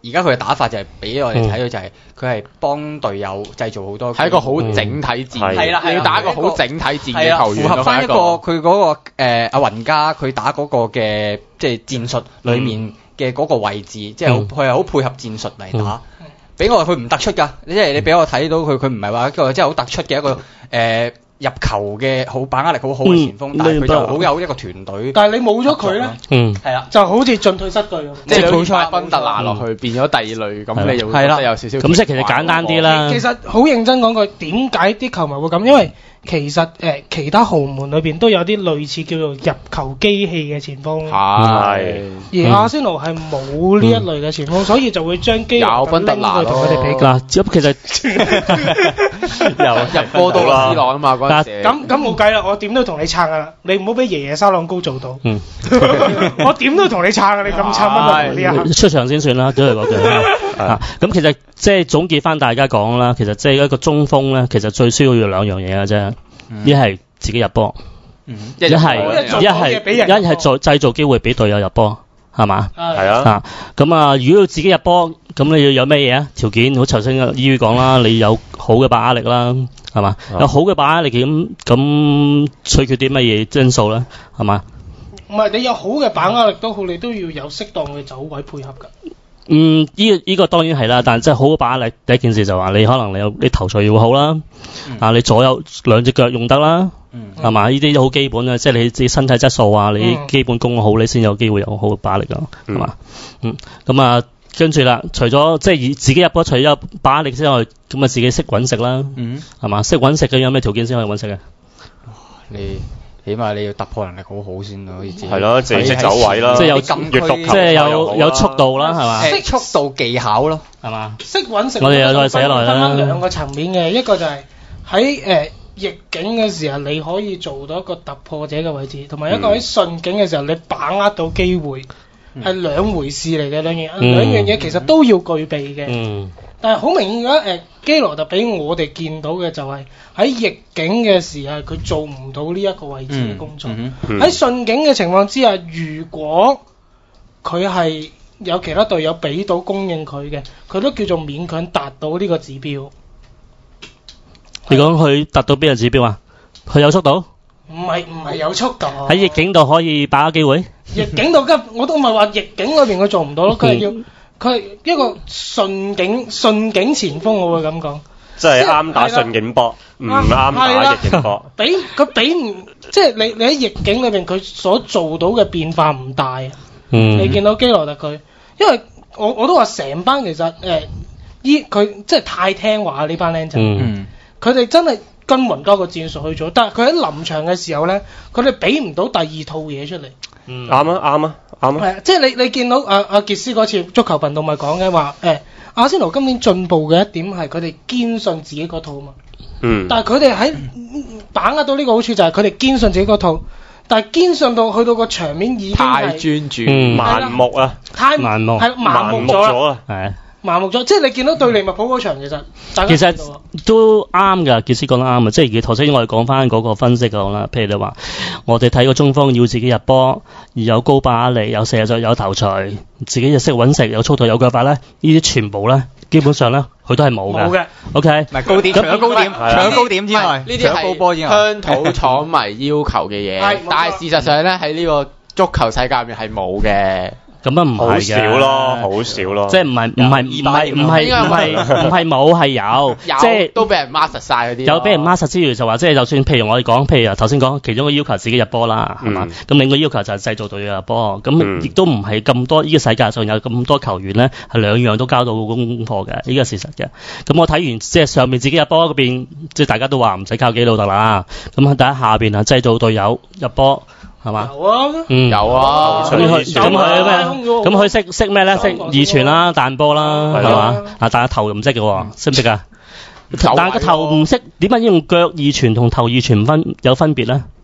而家佢嘅打法就係俾我哋睇到就係佢係幫隊友製造好多， 係一個好整體戰，係啦，你要打一個好整體戰嘅球員， 符合翻一個佢嗰個誒阿雲加佢打嗰個嘅即係戰術裡面嘅嗰個位置，即係佢係好配合戰術嚟打。俾我佢唔突出㗎，即係你俾我睇到佢佢唔係話一個即係好突出嘅一個誒入球嘅好把握力好好嘅前鋒，但係佢就好有一個團隊。 但係你冇咗佢咧， 嗯， 係啦，就好似進退失據咁。 即係冇錯，賓特拿落去變咗第二類，咁你就會覺得有少少。 咁即係其實簡單啲啦。 其實好認真講句，點解啲球迷會咁？因為其實誒、呃、其他豪門裏邊都有啲類似叫做入球機器嘅前鋒， 係。 而阿仙奴係冇呢一類嘅前鋒，嗯、所以就會將基羅拎去同佢哋比較。 嗱，咁其實又入波到啦 C 朗啊嘛嗰陣時。 咁咁冇計啦，我點都同你撐噶啦，你唔好俾爺爺沙朗高做到。嗯、我點都同你撐啊！你咁撐乜嘢啊？ 出場先算啦，都係嗰句。啊，咁其實即係總結翻大家講啦，其實即係一個中鋒咧，其實最需要要兩樣嘢嘅啫，一係自己入波，一係一係一係再製造機會俾隊友入波，係嘛？ 係啊。 啊，咁啊，如果要自己入波，咁你要有咩嘢啊？條件好頭先依於講啦，你有好嘅把握力啦，係嘛？有好嘅把握力咁咁取決啲乜嘢因素咧？係嘛？ 唔係你有好嘅把握力都好，你都要有適當嘅走位配合㗎。 嗯，依、這個依、這個當然係啦，但係真係好嘅把握力，第一件事就話你可能你有你頭槌要好啦，嗯、啊你左右兩隻腳用得啦，係嘛、嗯？呢啲都好基本嘅，即係你自己身體質素啊，你基本功好，你先有機會有好嘅把握力㗎，係嘛？嗯，咁啊跟住啦，除咗即係以自己入波，除咗把握力之外，咁啊自己識揾食啦，係嘛、嗯？識揾食嘅有咩條件先可以揾食嘅？ 你。起碼你要突破能力好好先咯，可以自己係咯，自己識走位啦， 即係有禁區， 即係有有速度啦，係嘛？ 識速度技巧咯，係嘛？ 識揾食。 我哋又再寫落嚟啦。 分兩個層面嘅，一個就係喺誒逆境嘅時候，你可以做到一個突破者嘅位置，同埋一個喺順境嘅時候，你把握到機會，係兩回事嚟嘅兩樣，兩樣嘢其實都要具備嘅。嗯。但係好明顯嘅誒，基羅特俾我哋見到嘅就係喺逆境嘅時候，佢做唔到呢一個位置嘅工作。喺、嗯嗯嗯、順境嘅情況之下，如果佢係有其他隊友俾到供應佢嘅，佢都叫做勉強達到呢個指標。 你講佢達到邊個指標啊？佢有速度？ 唔係唔係有速度。 喺逆境度可以把握機會？ 逆境度我都唔係話逆境裏邊佢做唔到咯，佢係要。嗯佢係一個順境順境前鋒，我會咁講， 即係啱打順境波，唔啱打逆境波。 俾佢俾唔即係你你喺逆境裏邊，佢所做到嘅變化唔大啊。嗯，你見到基羅特佢，因為我我都話成班其實誒依佢即係太聽話呢班僆仔，嗯，佢哋真係跟雲加個戰術去做，但係佢喺臨場嘅時候咧，佢哋俾唔到第二套嘢出嚟。 嗯，啱啊，啱啊，啱啊。 係啊，即係你你見到阿阿傑斯嗰次足球頻道咪講嘅話，誒、欸，阿仙奴今年進步嘅一點係佢哋堅信自己嗰套啊嘛。嗯。但係佢哋喺把握到呢個好處就係佢哋堅信自己嗰套，但係堅信到去到個場面已經太專注、 嗯、盲目啊， 太盲目係盲目咗啦， 係。 麻木咗，即係你見到對利物浦嗰場其實，大家其實都啱㗎，傑斯講得啱啊！即係頭先我哋講翻嗰個分析講啦，譬如你話我哋睇個中鋒要自己入波，而有高把力，有射術，有頭槌，自己就識揾食，有速度，有腳法咧，呢啲全部咧，基本上咧，佢都係冇嘅。冇嘅。O K。唔係高點，除咗高點，除咗高點之外，呢啲係高波之外， 鄉土廠迷要求嘅嘢，但係事實上咧喺呢個足球世界入面係冇嘅。 咁啊唔係嘅， 好少咯，好少咯， 即係唔係唔係唔係唔係唔係唔係冇係有，即係都俾人 master 晒嗰啲。 有俾人 master 之餘就話，即係就算譬如我哋講，譬如頭先講其中個要求自己入波啦，係嘛？咁另一個要求就係製造隊友入波，咁亦都唔係咁多。呢個世界上有咁多球員咧，係兩樣都交到功課嘅，呢個事實嘅。咁我睇完即係上面自己入波嗰邊，即係大家都話唔使靠基魯特啦。咁喺第一下邊啊，製造隊友入波。係嘛？有啊，嗯，有啊。咁佢咁佢咩？咁佢識識咩咧？識二傳啦、彈波啦，係嘛？啊，但係頭唔識嘅，識唔識啊？但係個頭唔識，點解要用腳二傳同頭二傳分有分別咧？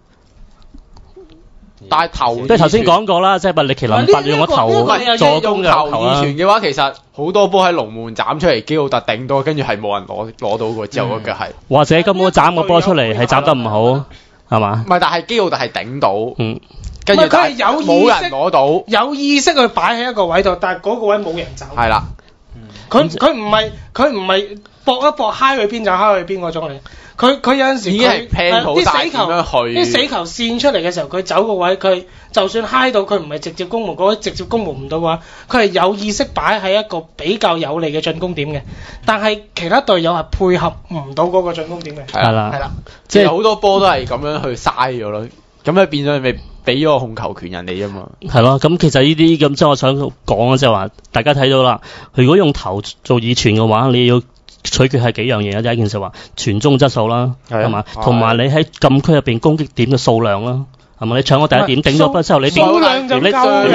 但係頭即係頭先講過啦，即係麥力奇林拔用個頭助攻嘅頭二傳嘅話，其實好多波喺龍門斬出嚟，基奧特頂到，跟住係冇人攞攞到嘅，之後嗰腳係。 或者根本斬個波出嚟係斬得唔好。係嘛？ 唔係，但係基奧特係頂到， 嗯， 跟住佢係有意識冇人攞到， 有意識去擺喺一個位度，但係嗰個位冇人走。 係啦， 佢佢唔係佢唔係搏一搏嗨去邊就嗨去邊嗰種嚟。佢佢有陣時佢啲死球啲死球線出嚟嘅時候，佢走個位，佢就算嗨到佢唔係直接攻門嗰位，直接攻門唔到嘅話，佢係有意識擺喺一個比較有利嘅進攻點嘅。但係其他隊友係配合唔到嗰個進攻點嘅。 係啦，係啦，即係好多波都係咁樣去嘥咗咯。咁咧變咗咪俾咗個控球權人哋啊嘛。 係咯，咁其實呢啲咁即係我想講嘅即係話，大家睇到啦，如果用頭做二傳嘅話，你要取決係幾樣嘢啊！第一件事話傳中質素啦，係嘛，同埋你喺禁區入邊攻擊點嘅數量啦，係咪？你搶我第一點頂咗波之後，你數量就夠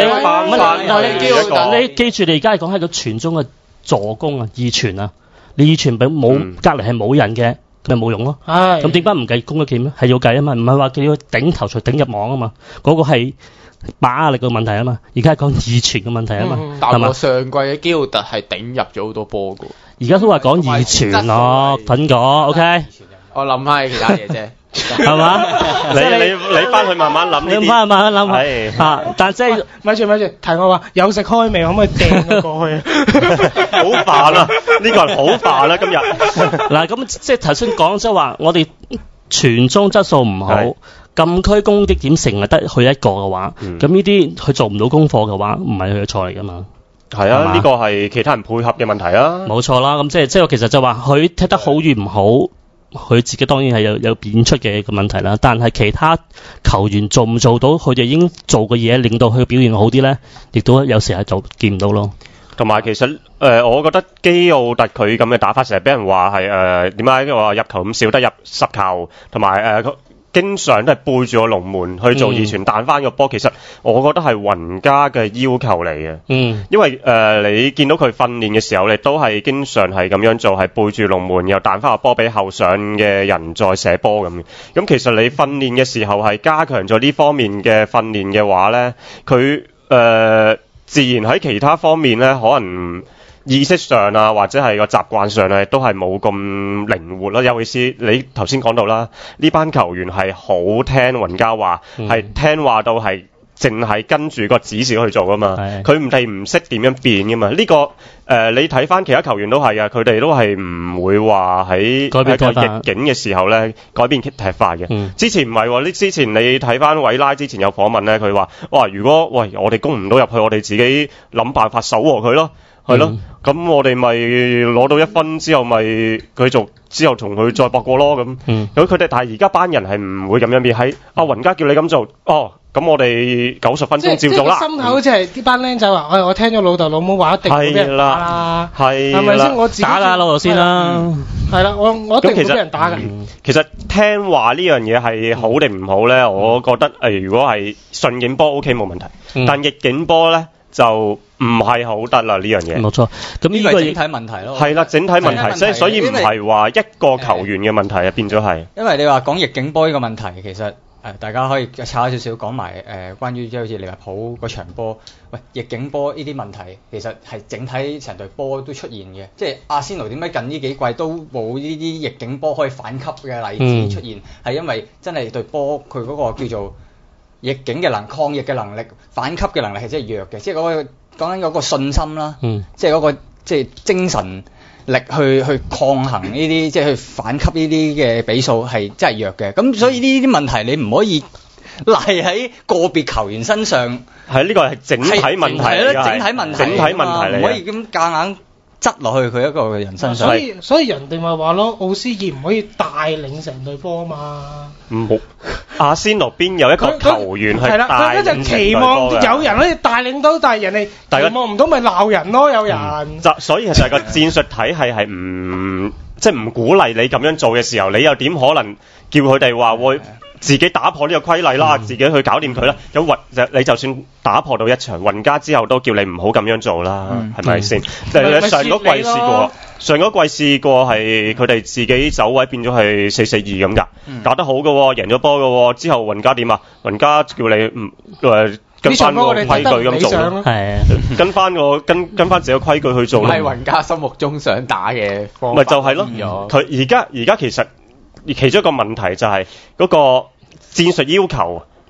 你你記住，你而家係講係個傳中嘅助攻啊，二傳啊，你二傳俾冇隔離係冇人嘅，咪冇用咯。咁點解唔計攻擊點咧？係要計啊嘛，唔係話叫佢頂頭錘頂入網啊嘛，嗰個係把握力嘅問題啊嘛，而家係講二傳嘅問題啊嘛， 係嘛？上季嘅基奧特係頂入咗好多波㗎。 而家都話講二傳咯，等講 ，OK。 我諗下其他嘢啫， 係嘛？ 你你你翻去慢慢諗呢啲， 你翻去慢慢諗啊！但即係咪住咪住，提我話有食開未？可唔可以掟佢過去？ 好煩啊！呢個人好煩啦，今日。 嗱咁即係頭先講即係話，我哋傳中質素唔好，禁區攻擊點成日得佢一個嘅話，咁呢啲佢做唔到功課嘅話，唔係佢嘅錯嚟噶嘛。 係啊，呢個係其他人配合嘅問題啊。 冇錯啦，咁即係即係其實就話佢踢得好與唔好，佢自己當然係有有演出嘅一個問題啦。但係其他球員做唔做到佢哋已經做嘅嘢，令到佢表現好啲咧，亦都有時係做見唔到咯。 同埋其實誒、呃，我覺得基奧特佢咁嘅打法，成日俾人話係誒點解話入球咁少得入十球，同埋誒經常都係背住個龍門去做二傳彈翻個波，其實我覺得係雲加嘅要求嚟嘅。嗯，因為誒、呃、你見到佢訓練嘅時候，你都係經常係咁樣做，係背住龍門又彈翻個波俾後上嘅人再射波咁。咁其實你訓練嘅時候係加強咗呢方面嘅訓練嘅話咧，佢誒、呃、自然喺其他方面咧可能意識上啊，或者係個習慣上咧，都係冇咁靈活啦。尤其是你頭先講到啦，呢班球員係好聽雲加話，係、嗯、聽話到係淨係跟住個指示去做噶嘛。佢唔係唔識點樣變噶嘛。呢、這個誒、呃，你睇翻其他球員都係啊，佢哋都係唔會話喺喺個逆境嘅時候咧改變踢法嘅、嗯。之前唔係喎，呢之前你睇翻韋拉之前有訪問咧，佢話哇，如果喂我哋攻唔到入去，我哋自己諗辦法守和佢咯。係咯，咁、嗯、我哋咪攞到一分之後，咪佢做之後同佢再搏過咯咁。咁佢哋，但係而家班人係唔會咁樣變。喺阿雲加叫你咁做，哦，咁我哋九十分鐘照做啦。 即係心口即係啲班僆仔話，哎，我聽咗老豆老母話，一定會俾人打啦。係咪先？我自己打啦，老豆先啦。係啦，我我一定會俾人打㗎。 其實聽話呢樣嘢係好定唔好咧、嗯？我覺得誒、呃，如果係順境波 OK 冇問題，嗯、但逆境波咧。就唔係好得啦呢樣嘢， 冇錯。咁呢個係整體問題咯。 係啦，整體問題，所以所以唔係話一個球員嘅問題啊，變咗係。 因為你話講逆境波呢個問題，其實誒、呃、大家可以炒少少講埋誒、呃、關於即係好似利物浦嗰場波，喂逆境波呢啲問題，其實係整體成隊波都出現嘅。即係阿仙奴點解近呢幾季都冇呢啲逆境波可以反擊嘅例子出現，係、嗯、因為真係隊波佢嗰個叫做逆境嘅能抗逆嘅能力、反擊嘅能力係真係弱嘅，即係嗰、嗰個講緊嗰個信心啦，嗯、即係嗰、嗰個即係精神力去去抗衡呢啲，即係去反擊呢啲嘅比數係真係弱嘅。咁所以呢啲問題你唔可以賴喺個別球員身上。 係呢個係整體問題嚟嘅， 整體問題， 整體問題嚟， 唔可以咁夾硬執落去佢一個人身上。 所以所以人哋咪話咯，奧斯爾唔可以帶領成隊波啊嘛。 冇，阿仙奴邊有一個球員係帶領成隊波嘅？係啦，佢一直期望有人可以帶領到，但係人哋期望唔到咪鬧人咯，有人。嗯、就所以其實個戰術體系係唔即係唔鼓勵你咁樣做嘅時候，你又點可能叫佢哋話會自己打破呢個規例啦、嗯，自己去搞掂佢啦？咁雲就你就算打破到一場雲加之後，都叫你唔好咁樣做啦，係咪先？你上嗰季試過，上嗰季試過係佢哋自己走位變咗係四四二咁㗎，打得好嘅喎，贏咗波嘅喎。之後雲加點啊？雲加叫你唔誒跟翻個規矩咁做咯，係跟翻個跟跟翻自己個規矩去做咯。係雲加心目中想打嘅方法，咪就係咯。佢而家而家其實其中一個問題就係嗰個戰術要求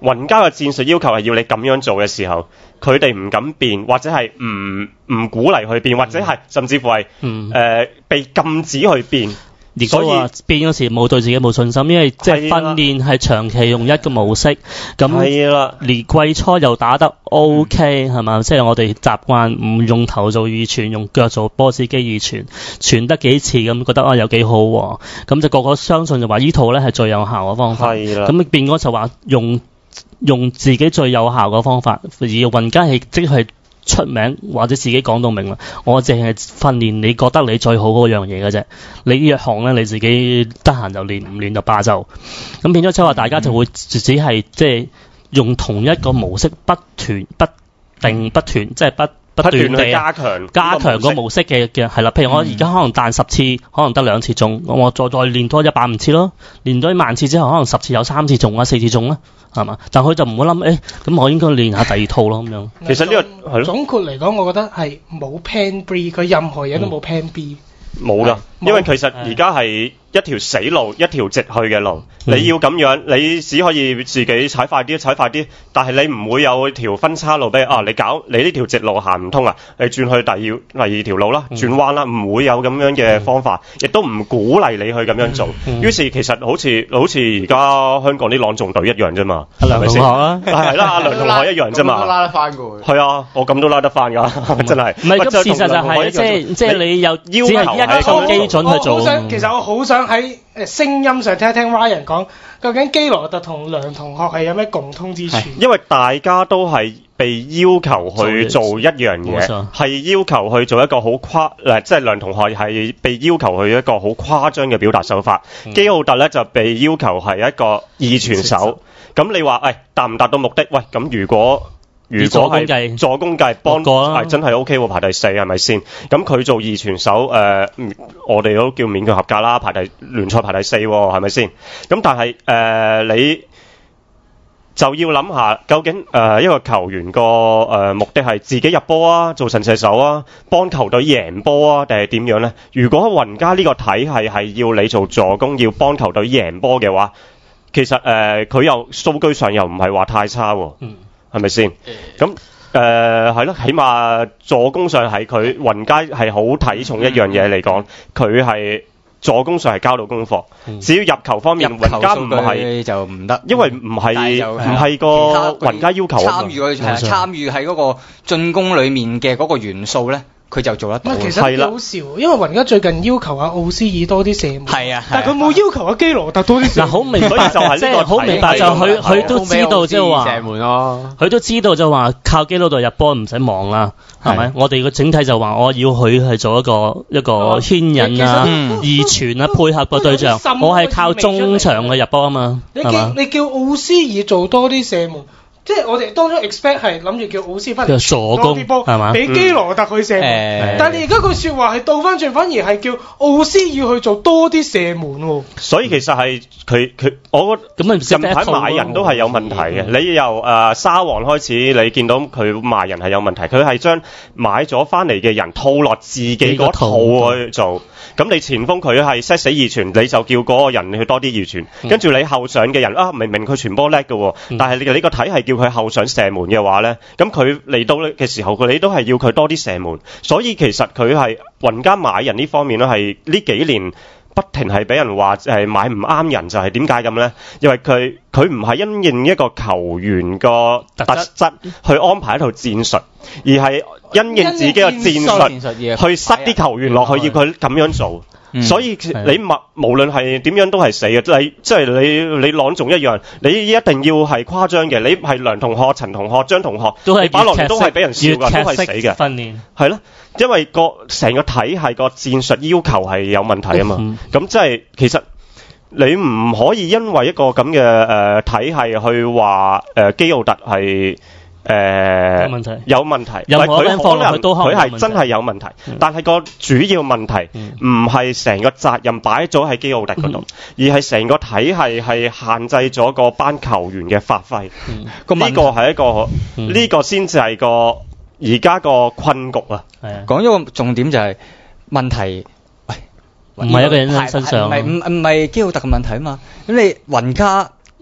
雲加嘅戰術要求係要你咁樣做嘅時候，佢哋唔敢變，或者係唔唔鼓勵去變，或者係甚至乎係誒、 嗯呃、被禁止去變。 如果話變嗰時冇對自己冇信心，因為即係訓練係長期用一個模式，咁連季初又打得 OK 係嘛？即係我哋習慣唔用頭做二傳，用腳做波斯基二傳，傳得幾次咁覺得啊有幾好喎，咁就個個相信就話呢套咧係最有效嘅方法。咁變嗰就話用用自己最有效嘅方法，而雲加係即係出名或者自己講到明啦，我淨係訓練你覺得你最好嗰樣嘢嘅啫，你呢一項咧你自己得閒就練，唔練就罷就。咁變咗即係話大家就會只係即係用同一個模式不斷不定不斷即係不不斷地加強加強個模式嘅嘅係啦。譬如我而家可能彈十次，可能得兩次中，我再再練多一百五次咯，練多一萬次之後，可能十次有三次中啊，四次中啦。係嘛？但佢就唔好諗，誒，咁我應該練下第二套咯，咁樣。 其實呢、這個係咯。 總括嚟講，我覺得係冇 Plan B，佢任何嘢都冇 Plan B。 冇㗎，因為其實而家係一條死路，一條直去嘅路。 嗯、 你要咁樣，你只可以自己踩快啲，踩快啲。但係你唔會有條分叉路俾你啊！你搞你呢條直路行唔通啊，你轉去第二第二條路啦，轉彎啦，唔會有咁樣嘅方法，亦、嗯、都唔鼓勵你去咁樣做。嗯、於是其實好似好似而家香港啲朗誦隊一樣啫嘛，係咪先？係啦，阿梁同學一樣啫嘛。 都拉得翻㗎。 係啊，我咁都拉得翻㗎，真係。 唔係，咁事實就係即係即係你有要求一個基準去做。 我好想，其實我好想喺誒聲音上聽一聽 Ryan 講，究竟基羅特同梁同學係有咩共通之處？ 因為大家都係被要求去做一樣嘢，係要求去做一個好誇誒，即係梁同學係被要求去一個好誇張嘅表達手法，嗯、基奧特咧就被要求係一個二傳手。咁、嗯、你話誒達唔達到目的？喂，咁如果如果係助攻計幫係真係 OK 喎，排第四係咪先？咁佢做二傳手誒、呃，我哋都叫勉強合格啦，排第聯賽排第四喎，係咪先？咁但係誒、呃、你就要諗下，究竟誒、呃、一個球員個誒、呃、目的係自己入波啊，做神射手啊，幫球隊贏波啊，定係點樣咧？如果雲加呢個體系係要你做助攻，要幫球隊贏波嘅話，其實誒佢、呃、又數據上又唔係話太差喎。嗯。係咪先？咁誒係咯，起碼助攻上係佢雲加係好睇重一樣嘢嚟講，佢係助攻上係交到功課。嗯、至於入球方面，雲加唔係就唔得，因為唔係唔係個雲加要求啊嘛。參與佢係參與喺嗰個進攻裡面嘅嗰個元素咧。佢就做得到。 其實幾好笑，因為雲加最近要求阿奧斯爾多啲射門，係啊，但係佢冇要求阿基羅特多啲射門。嗱，好明白，即係好明白就佢佢都知道即係話射門咯，佢都知道就話靠基羅特入波唔使忙啦，係咪？我哋個整體就話我要佢係做一個一個牽引啊、二傳啊、配合個對象，我係靠中場嘅入波啊嘛，係嘛？你叫奧斯爾做多啲射門。即係我哋當初 expect 係諗住叫奧斯翻嚟助攻啲波，係嘛？俾基羅特去射門，嗯、但係你而家句説話係倒翻轉，反而係叫奧斯要去做多啲射門喎。 所以其實係佢佢，我覺得近排買人都係有問題嘅。嗯、你由誒、呃、沙皇開始，你見到佢賣人係有問題，佢係將買咗翻嚟嘅人套落自己嗰套去做。咁你前鋒佢係 set 死二傳，你就叫嗰個人去多啲二傳，嗯、跟住你後上嘅人啊，明明佢傳波叻嘅，嗯、但係你呢個體係叫佢後上射門嘅話咧，咁佢嚟到嘅時候，佢你都係要佢多啲射門，所以其實佢係雲加買人呢方面咧，係呢幾年不停係俾人話係買唔啱人，就係點解咁咧？因為佢佢唔係因應一個球員個特質去安排一套戰術，而係因應自己嘅戰術去塞啲球員落去，要佢咁樣做。嗯、所以你無無論係點樣都係死嘅，你即係你你朗誦一樣，你一定要係誇張嘅。你係梁同學、陳同學、張同學，你擺落嚟都係俾人笑㗎，都係死嘅。訓練係咯，因為個成個體系個戰術要求係有問題啊嘛。咁即係其實你唔可以因為一個咁嘅誒體系去話誒、呃、基奧特係。誒、呃、有問題，有問題，佢可能佢係真係有問題，嗯、但係個主要問題唔係成個責任擺咗喺基奧特嗰度，嗯、而係成個體系係限制咗個班球員嘅發揮。呢、嗯、個係一個呢、嗯、個先至係個而家個困局啊！ 講咗個重點就係問題，喂，唔係一個人身上，唔係唔唔係基奧特嘅問題啊嘛。咁你雲加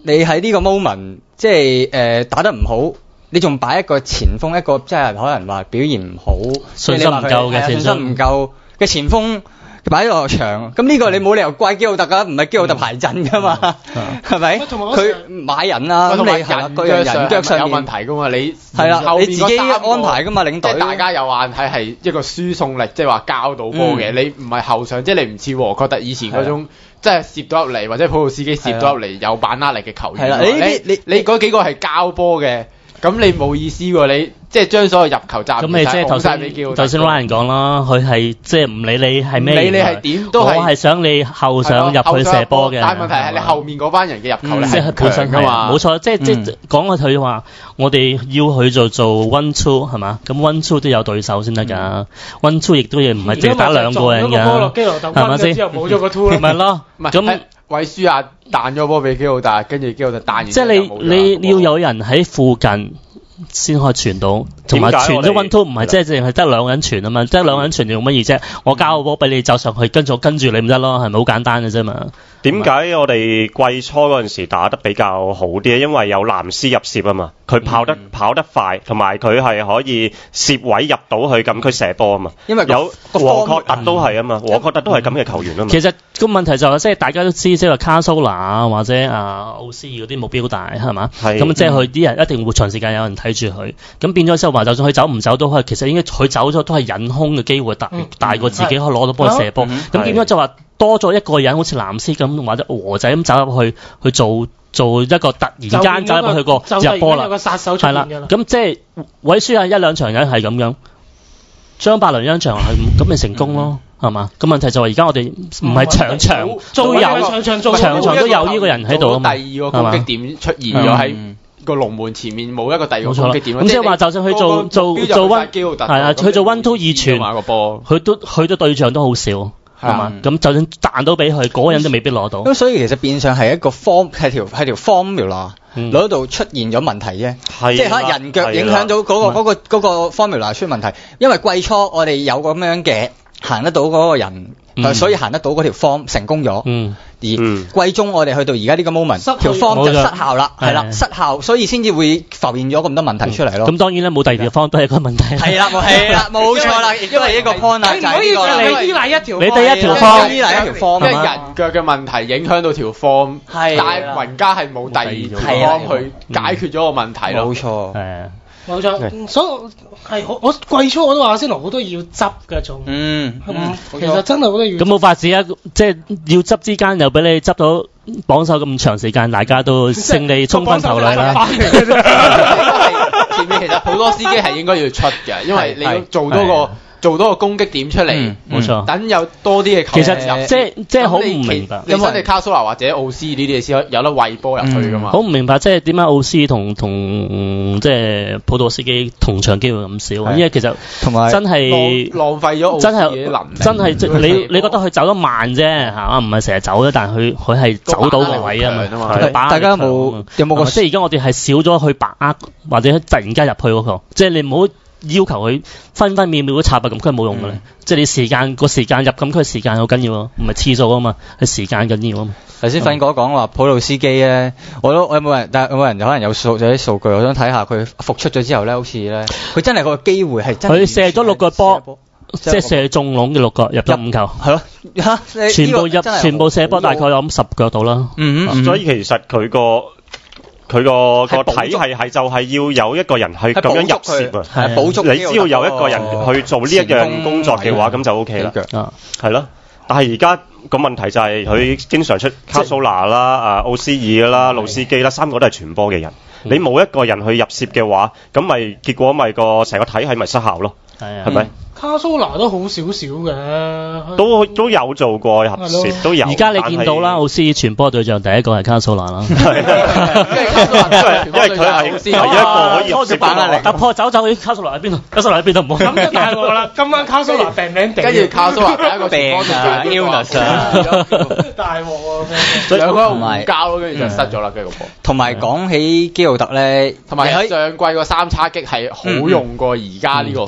你喺呢個 moment 即係誒、呃、打得唔好，你仲擺一個前鋒，一個即係可能話表現唔好， 信心唔夠嘅， 信心唔夠嘅前鋒。擺咗落場，咁呢個你冇理由怪基奧特㗎，唔係基奧特排陣㗎嘛，係咪？佢買人啊，咁你係啦，個人人腳上有問題㗎嘛，你係啦，你自己安排㗎嘛，領隊。 即係大家有眼睇係一個輸送力，即係話交到波嘅，你唔係後上，即係你唔似和確特以前嗰種，即係攝到入嚟或者普魯斯基攝到入嚟有把握力嘅球員。係啦，你你你嗰幾個係交波嘅。咁你冇意思喎，你即係將所有入球集咁你即係頭先頭先 Ryan 講啦，佢係即係唔理你係咩，唔理你係點都係，我係想你後上入去射波嘅。但係問題係你後面嗰班人嘅入球咧係強㗎嘛，冇錯，即係即係講個佢話，我哋要去做做 one two 係嘛，咁 one two 都有對手先得㗎 ，one two 亦都亦唔係淨係打兩個人㗎，係咪先？之後冇咗個 two 咯，咪咯，咁。韋舒亞彈咗波俾基奧特，跟住基奧特彈完。即係你你你要有人喺附近先可以傳到，同埋傳咗 one two 唔係即係淨係得兩個人傳啊嘛，即係兩個人傳用乜嘢啫？我交個波俾你走上去，跟住我跟住你唔得咯，係咪好簡單嘅啫嘛？點解我哋季初嗰陣時打得比較好啲？因為有藍斯入攝啊嘛，佢跑得、嗯、跑得快，同埋佢係可以攝位入到去禁區射波啊嘛。因為有和確特都係啊嘛，和確特都係咁嘅球員啊嘛。其實個問題就係即係大家都知，即係話卡蘇拿啊或者啊奧斯爾嗰啲目標大係嘛？咁即係佢啲人一定會長時間有人睇住佢，咁變咗之後話，就算佢走唔走都可以，其實應該佢走咗都係引空嘅機會大、嗯、大過自己可以攞到波去射波。咁變咗就話。多咗一個人，好似藍斯咁或者和仔咁走入去去做做一個突然間走入去個入波啦，係啦。咁即係韋舒亞一兩場人係咁樣，張伯倫一場係咁咪成功咯，係嘛？咁問題就係而家我哋唔係場場都有，場場都有呢個人喺度啊嘛。第二個攻擊點出現咗喺個龍門前面，冇一個第二個攻擊點。咁即係話，就算佢做做做温係啊，佢做温都二傳，佢都佢都對象都好少。係嘛？咁就算彈到俾佢，嗰個人都未必攞到。咁所以其實變相係一個 form 係條係條 formula 攞度出現咗問題啫。係即係可能人腳影響到嗰個嗰個嗰個 formula 出問題。因為季初我哋有咁樣嘅行得到嗰個人，所以行得到嗰條 form 成功咗。嗯。而季中我哋去到而家呢個 moment， 條 form 就失效啦，係啦，失效，所以先至會浮現咗咁多問題出嚟咯。咁當然咧，冇第二條 form 都係一個問題。係啦，係啦，冇錯啦，亦都係一個 point 啦，就係呢個。你依賴一條，你第一條 form，依賴一條 form，即係人腳嘅問題影響到條 form，但係雲加係冇第二條 form去解決咗個問題咯。冇錯，係。冇錯，所以係我我季初我都話阿仙奴好多要執嘅仲，嗯，嗯其實真係好多要。咁冇法子啊，即係要執之間又俾你執到榜首咁長時間，大家都勝利衝昏頭嚟啦。前面其實好多司機係應該要出嘅，因為你要做多個。做多個攻擊點出嚟，冇、嗯、錯。等有多啲嘅球員入，其實即係即係好唔明白。因為你卡蘇拿或者奧斯呢啲嘢先有得餵波入去噶嘛。好唔、嗯、明白，即係點解奧斯同同即係普魯斯基同場機會咁少？因為其實同埋真係浪費咗奧斯嘅能力。真係真係你你覺得佢走得慢啫嚇，唔係成日走啫，但係佢佢係走到個位啊嘛。大家有冇有冇個？即係而家我哋係少咗去把握，或者突然間入去嗰、那個，即係你唔好。要求佢分分秒秒都插啊，咁佢係冇用嘅咧。嗯、即係你時間個時間入咁，佢時間好緊要啊，唔係次數啊嘛，係時間緊要啊嘛。頭先奮哥講話普魯斯基咧，我都我有冇人？但係有冇人可能有數有啲數據？我想睇下佢復出咗之後咧，好似咧，佢真係個機會係真係。佢射咗六個波，即係射中籠嘅六個，入咗五球。係咯，嚇！全部入，全部射波，大概有咁十腳到啦。嗯嗯。所以其實佢個。佢個個體系係就係要有一個人去咁樣入攝啊，係補足。你只要有一個人去做呢一樣工作嘅話，咁就 O K 啦。係咯，但係而家個問題就係佢經常出卡蘇拿啦、啊奧斯爾啦、路斯基啦，三個都係傳波嘅人。你冇一個人去入攝嘅話，咁咪結果咪個成個體系咪失效咯？係係咪？卡蘇拿都好少少嘅，都都有做過入攝，都有。而家你見到啦，奧斯傳波對象第一個係卡蘇拿啦，因為佢係係一個可以入攝嘅。突破走走，卡蘇拿喺邊度？卡蘇拿喺邊度？唔好咁就大鑊啦！今晚卡蘇拿病名地，跟住卡蘇拿第一個病啊 illness 啊，大鑊啊！兩個唔交咯，跟住就失咗啦，跟住個波。同埋講起基奧特咧，同埋喺上季個三叉戟係好用過而家呢個方，即係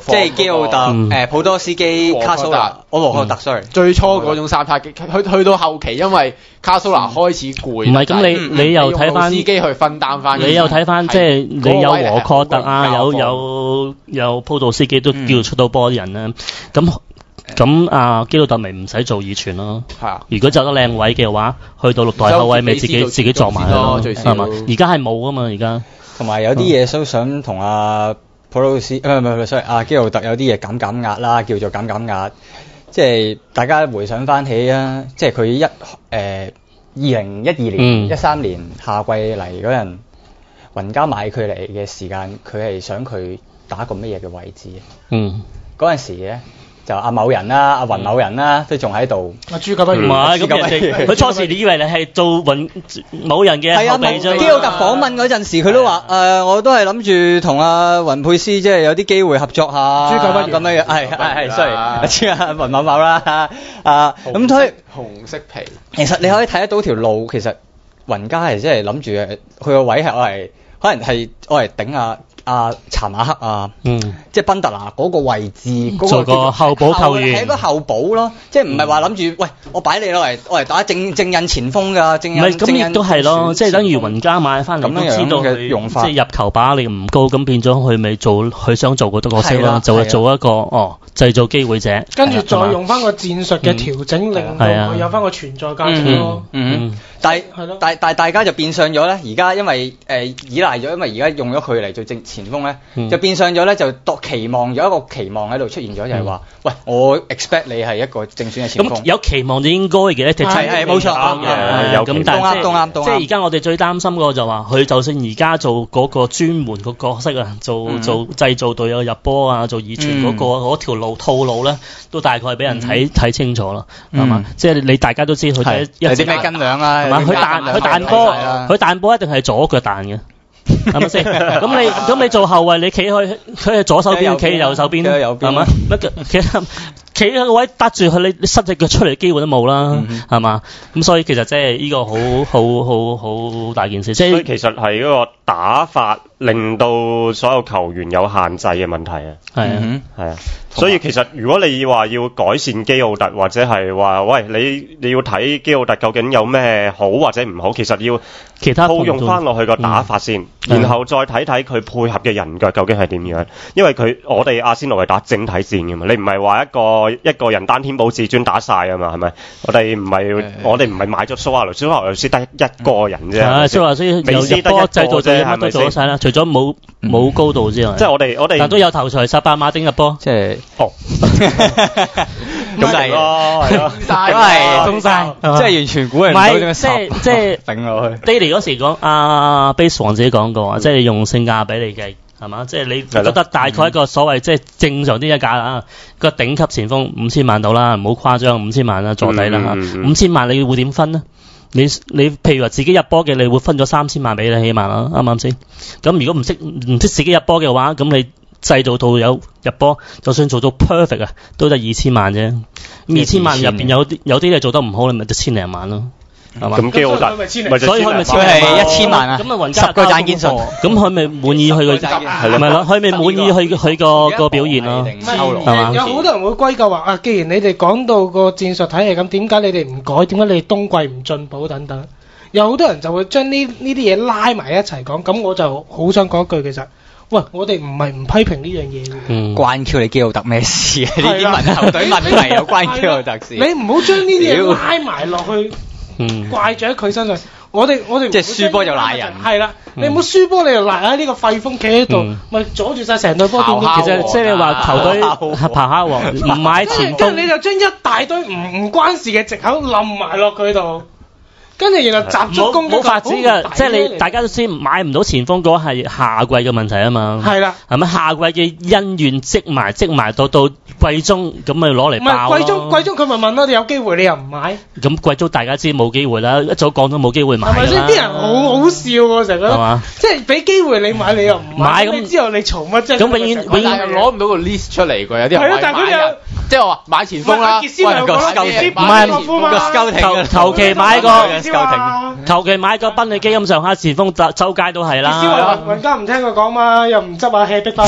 基奧特、誒普多斯基、卡蘇拉、我羅克特 ，sorry， 最初嗰種三叉戟，去去到後期因為卡蘇拉開始攰， 唔係咁你你又睇翻司機去分擔翻， 你又睇翻即係你有和確特啊，有有有普多斯基都叫出到波啲人啦，咁。咁啊，基魯特咪唔使做二傳咯。係啊，如果走得靚位嘅話，去到六代後位咪自己自己撞埋咯，係嘛？而家係冇啊嘛，而家。 同埋有啲嘢都想同阿普魯斯，唔係唔係，sorry，阿基魯特有啲嘢減減壓啦，叫做減減壓。即係大家回想翻起啊，即係佢一誒二零一二年、一三年夏季嚟嗰陣，雲加買佢嚟嘅時間，佢係想佢打個乜嘢嘅位置？ 嗯， 嗰陣時咧。就阿某人啦，阿雲某人啦，都仲喺度。 阿朱九不如唔係咁人哋，佢初時你以為你係做雲某人嘅後備啫。 基奧特訪問嗰陣時，佢都話誒，我都係諗住同阿雲佩斯即係有啲機會合作下。 朱九不如咁樣樣，係係係 sorry，我知啊，雲某某啦，啊咁所以紅色皮。 其實你可以睇得到條路，其實雲加係即係諗住誒，佢個位係我係可能係我嚟頂啊。啊，查馬克啊， 嗯， 即係賓特拿嗰個位置，嗰、嗯、 做個後補球員， 係一個後補咯，即係唔係話諗住，喂，我擺你落嚟，我嚟打正正印前鋒㗎，正印正印咁亦都係咯，即係等於雲加買翻嚟都知道佢用法，即係入球把力唔高，咁變咗佢咪做佢想做嗰個角色咯，就會做一個哦製造機會者， 跟住再用翻個戰術嘅調整，嗯、令到佢有翻個存在價值咯。 嗯，嗯但係係咯，但但大家就變相咗咧，而家因為誒、呃、依賴咗，因為而家用咗佢嚟做正前鋒咧。嗯就變相咗咧，就多期望有一個期望喺度出現咗，就係話，喂，我 expect 你係一個正選嘅前鋒。 咁有期望就應該嘅，係係冇錯嘅。 有咁但係都啱，都啱。 即係而家我哋最擔心個就話，佢就算而家做嗰個專門個角色啊，做做製造隊友入波啊，做二傳嗰個嗰條路套路咧，都大概係俾人睇睇清楚啦，係嘛？即係你大家都知佢係有啲咩斤兩啊？ 係嘛？佢彈佢彈波，佢彈波一定係左腳彈嘅。係咪先？咁你咁你做後衞，你企去佢係左手邊，企右手邊，係嘛？乜企企喺個位搭住佢，你你伸隻腳出嚟嘅機會都冇啦，係嘛？咁所以其實即係呢個好好好好大件事。即係所以其實係嗰個打法令到所有球員有限制嘅問題啊。 係啊， 係啊。所以其實如果你話要改善基奧特，或者係話喂你你要睇基奧特究竟有咩好或者唔好，其實要其他套用翻落去個打法先，嗯、然後再睇睇佢配合嘅人腳究竟係點樣。因為佢我哋阿仙奴係打整體戰嘅嘛，你唔係話一個一個人單天保至尊打晒啊嘛，係咪？我哋唔係我哋唔係買咗蘇亞雷斯，蘇亞雷斯得一個人啫。 係蘇亞雷斯有入波製造啫，乜都做晒啦，除咗冇冇高度之外。 即係我哋我哋但都有頭槌，薩巴馬丁入波， 即係。 哦，咁係咯，係咯， 咁係中晒，即係完全估唔到點樣即係即係頂落去。Daily 嗰時講阿 Base 王自己講過啊，即係用性價比嚟計，係嘛？即係你覺得大概一個所謂即係正常啲一價啦，個頂級前鋒五千萬到啦，唔好誇張，五千萬啦，坐底啦嚇，五千萬你會點分呢？你你譬如話自己入波嘅，你會分咗三千萬俾你起碼啦，啱唔啱先？咁如果唔識唔識自己入波嘅話，咁你製造到有入波，就算做到 perfect 啊，都得二千萬啫。咁二千萬入邊有啲有啲你做得唔好，你咪得千零萬咯，係嘛？ 咁幾好大， 所以佢咪佢係一千萬啊？ 咁啊，雲加十個讚堅信， 咁佢咪滿意佢個係咪咯？佢咪滿意佢佢個個表現咯？係嘛？ 有好多人會歸咎話啊，既然你哋講到個戰術體系咁，點解你哋唔改？點解你哋冬季唔進步等等？有好多人就會將呢呢啲嘢拉埋一齊講，咁我就好想講一句，其實。喂，我哋唔係唔批評呢樣嘢嘅。 嗯，關 Q 你基奧特咩事啊？呢啲問球隊問題有關 Q 奧特事。 你唔好將呢啲嘢拉埋落去，怪咗喺佢身上。我哋我哋即係輸波就賴人。 係啦，你唔好輸波你就賴喺呢個廢風企喺度，咪阻住晒成隊波。 其實即係你話球隊咆哮王唔買前鋒， 跟住你就將一大堆唔唔關事嘅藉口冧埋落佢度。跟住然後集中攻擊， 冇法子㗎，即係你大家都知買唔到前鋒嗰個係夏季嘅問題啊嘛。 係啦， 係咪夏季嘅恩怨積埋積埋到到季中咁咪攞嚟爆咯？ 唔係季中季中佢咪問咯，你有機會你又唔買？ 咁季中大家知冇機會啦，一早講都冇機會買啦。係咪先？ 啲人好好笑喎，成日覺得，即係俾機會你買你又唔買，咁之後你嘈乜啫？ 咁永遠永遠攞唔到個 list 出嚟㗎，有啲人係咯，但係佢又即係我話買前鋒啦， 喂個唔係求求其買個求其買個賓利基咁上下前鋒，周周街都係啦。 斯雲雲家唔聽佢講嘛，又唔執下 hea 逼翻，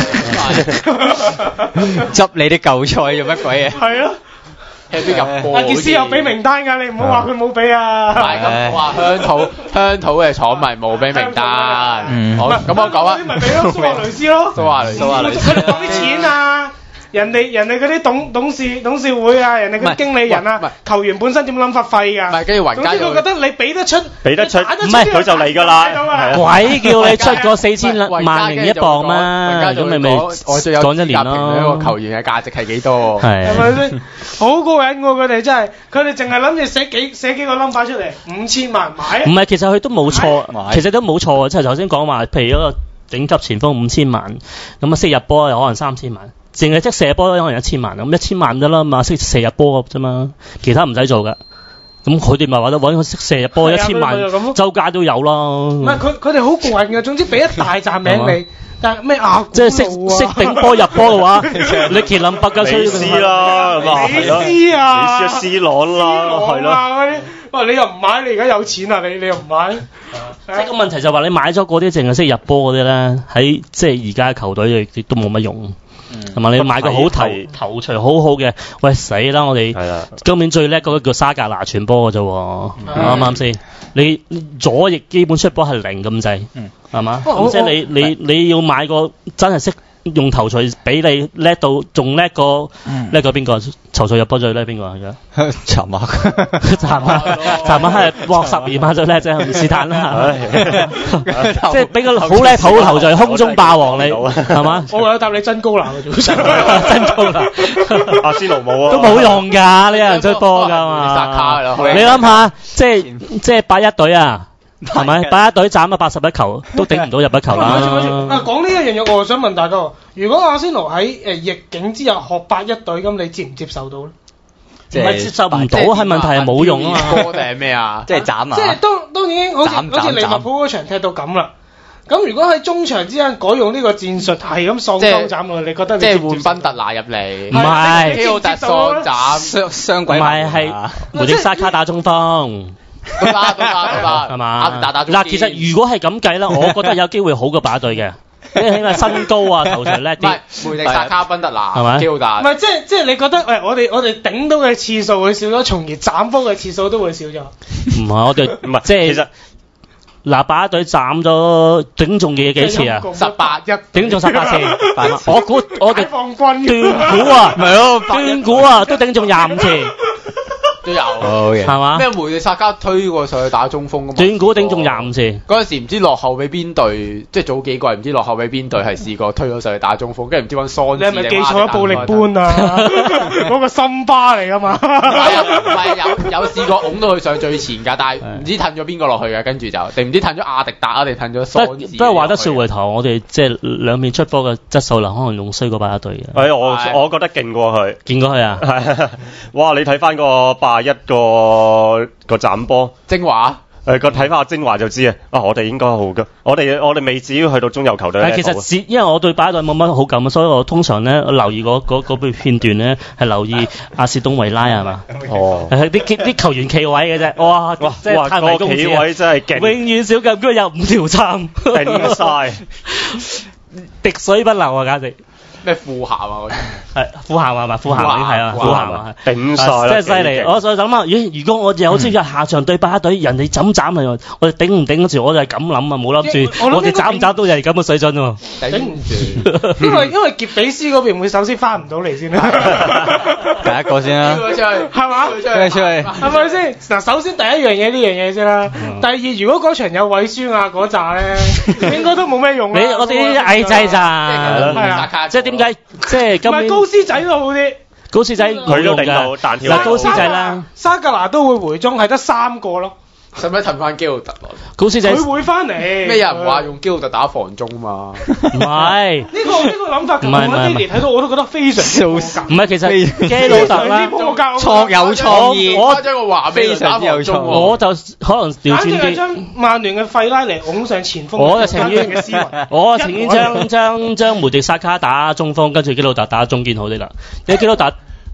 執你啲舊菜做乜鬼嘢？ 係咯。 阿傑斯有俾名單㗎，你唔好話佢冇俾啊！ 唔係咁，我話鄉土鄉土嘅廠迷冇俾名單。 嗯， 好，咁我講啊， 啲咪俾咯，蘇亞雷斯咯， 蘇亞雷斯，蘇亞雷斯， 佢哋講啲錢啊！人哋人哋嗰啲董董事董事會啊，人哋嗰啲經理人啊，球員本身點諗法費㗎？ 唔係，跟住雲加總之佢覺得你俾得出， 俾得出， 唔係佢就嚟㗎啦。 鬼叫你出個四千萬零一磅嘛？咁咪咪我最有講一年咯。 一個球員嘅價值係幾多？ 係係咪先？好過癮喎！佢哋真係，佢哋淨係諗住寫幾寫幾個 number 出嚟，五千萬買。 唔係，其實佢都冇錯，其實都冇錯啊！即係頭先講話，譬如嗰個頂級前鋒五千萬，咁啊識入波又可能三千萬。淨係即射波都可能一千萬，咁一千萬得啦嘛，識射入波啫嘛，其他唔使做噶。咁佢哋咪話得揾個識射入波一千萬，周街都有咯。 唔係佢佢哋好過癮嘅，總之俾一大紮名你，但係咩亞即係識識頂波入波嘅話，你麒麟百家吹美斯啦，咁啊美斯啊， 美斯啊 C 朗啦，係咯。 喂，你又唔買，你而家有錢啊？你你又唔買？ 即係個問題就話你買咗嗰啲淨係識入波嗰啲咧，喺即係而家嘅球隊亦都冇乜用。同埋、嗯、你買個好頭頭槌好好嘅，喂死啦！我哋今年最叻嗰個叫沙格拿傳波嘅啫，啱唔啱先？你左翼基本出波係零咁滯，係嘛？咁即係你你你要買個真係識用頭槌俾你叻到，仲叻過叻過邊個？頭槌入波最叻邊個而家？ 查馬， 查馬，查馬係搏十二碼最叻啫，唔是但啦。即係俾個好叻好頭槌空中霸王你，係嘛？ 我為咗答你真高難嘅啫， 真高難。 阿仙奴冇啊， 都冇用㗎，你有人追波㗎嘛？你諗下，即係即係八一隊啊！係咪？八一隊斬咗八十一球，都頂唔到入一球啦。 啊，講呢一樣嘢，我想問大家，如果阿仙奴喺誒逆境之下學八一隊，咁你接唔接受到咧？ 唔係接受唔到，係問題係冇用啊嘛。 波定係咩啊？ 即係斬啊！ 即係當當然好似好似利物浦嗰場踢到咁啦。咁如果喺中場之間改用呢個戰術，係咁喪鳩斬落，你覺得你即係換賓特拿入嚟？ 唔係， 基奧特喪斬雙雙鬼。 唔係係胡迪沙卡打中鋒。 都得都得都得， 係嘛？嗱，其實如果係咁計啦，我覺得有機會好過把隊嘅，因為起碼身高啊、頭槌叻啲。 梅迪薩卡賓特拿係咪？ 基奧達。 唔係即係即係你覺得誒，我哋我哋頂到嘅次數會少咗，從而斬波嘅次數都會少咗。 唔係我哋唔係即係其實嗱，把隊斬咗頂中嘅幾次啊？ 十八一頂中十八次。我估我哋放軍斷估啊， 咪咯， 斷估啊，都頂中廿五次。 都有， 係嘛？ 咩梅迪薩卡推過上去打中鋒㗎嘛？ 斷估頂中廿五次。 嗰陣時唔知落後俾邊隊，即係早幾季唔知落後俾邊隊係試過推咗上去打中鋒，跟住唔知揾桑。 你係咪記錯咗暴力般啊？嗰個森巴嚟㗎嘛？ 唔係有有試過擁到佢上最前㗎，但係唔知褪咗邊個落去嘅，跟住就定唔知褪咗亞迪達啊，定褪咗桑。 不過話得説回頭，我哋即係兩面出波嘅質素啦，可能仲衰過巴一隊嘅。 係我我覺得勁過佢。 見過佢啊？ 係哇！你睇翻個八一個個斬波精華。 誒個睇翻阿精華就知啊！啊，我哋應該好嘅，我哋我哋未至於去到中游球隊。 係其實因為我對巴隊冇乜好感，所以我通常咧留意嗰嗰嗰片段咧係留意阿士東維拉係嘛？哦，係啲啲球員企位嘅啫。哇哇，即係太迷公子， 企位真係勁， 永遠小禁區有五條撐， 頂曬， 滴水不漏啊！簡直。 咩富咸啊？嗰啲係富咸係嘛？富咸已經係啊，富咸啊， 頂曬啦！ 真係犀利！我再諗下，咦？如果我有朝日下場對巴隊，人哋怎斬啊？我哋頂唔頂得住？我就係咁諗啊，冇諗住我哋斬唔斬都係咁嘅水準喎。 頂唔住，因為因為傑比斯嗰邊會首先翻唔到嚟先啦。 第一個先啦， 係嘛？ 出去出去， 係咪先？嗱，首先第一樣嘢呢樣嘢先啦。第二，如果嗰場有韋舒亞嗰扎咧，應該都冇咩用啦。 你我哋啲矮仔咋？係啊，即係點？點解即係今年唔係高斯仔都好啲， 高斯仔佢都頂到彈跳。 嗱，高斯仔啦， 沙格拿都會回中，係得三個咯。 使唔使騰翻基奧特落嚟？ 高斯仔佢會翻嚟。 咩人話用基奧特打防中嘛？ 唔係呢個呢個諗法，同我呢年睇到我都覺得非常之唔係，其實基奧特啦， 創有創意。 我將個華非常之有創。 我就可能調轉啲， 將曼聯嘅費拉尼拱上前鋒。 我就情願嘅思維，我情願將將將梅迪薩卡打中鋒，跟住基奧特打中堅好啲啦。你基奧特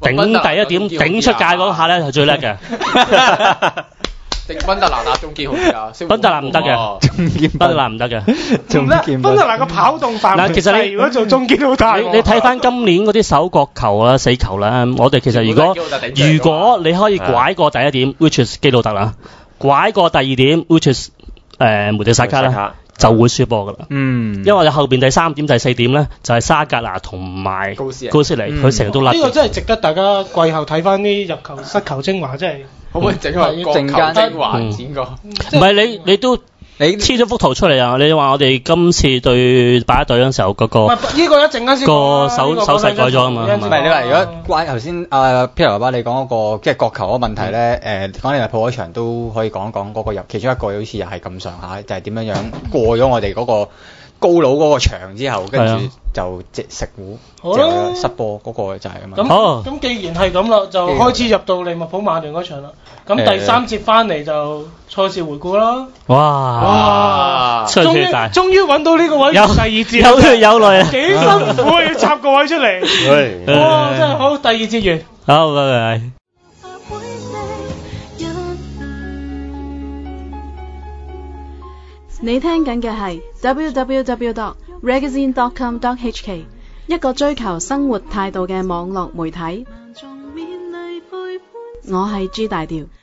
頂第一點頂出界嗰下咧係最叻嘅。 定賓特拿打中堅好啲啊？ 賓特拿唔得嘅，中堅賓特拿唔得嘅， 唔得。賓特拿個跑動範圍， 嗱，其實你如果做中堅好大。 你你睇翻今年嗰啲手角球啦、死球啦，我哋其實如果如果你可以拐過第一點 ，which is 基魯特啦，拐過第二點 ，which is 誒梅迪薩卡啦，就會輸波噶啦。嗯，因為後邊第三點、第四點咧，就係沙格拿同埋高斯高斯尼，佢成日都甩。 呢個真係值得大家季後睇翻啲入球失球精華，真係。 可唔可以整個國球精華剪個？ 唔係你你都你黐咗幅圖出嚟啊！你話我哋今次對八一隊嗰陣時候嗰個呢個一陣間先個手手勢改咗啊嘛。 唔係你話如果關頭先啊 Peter 爸爸你講嗰個即係國球嗰個問題咧，誒講你話破嗰場都可以講講嗰個入其中一個好似又係咁上下，就係點樣樣過咗我哋嗰個高佬嗰個場之後，跟住就即食糊，就失波嗰個就係咁樣。 咁咁既然係咁啦，就開始入到利物浦曼聯嗰場啦。咁第三節翻嚟就賽事回顧啦。 哇！ 哇！終於終於揾到呢個位，第二節有血有淚啊！ 幾辛苦啊，要插個位出嚟。哇！真係好，第二節完。 好，拜拜。 你聽緊嘅係 double-u double-u double-u dot magazine dot com dot h k 一個追求生活態度嘅網絡媒體。我係朱大調。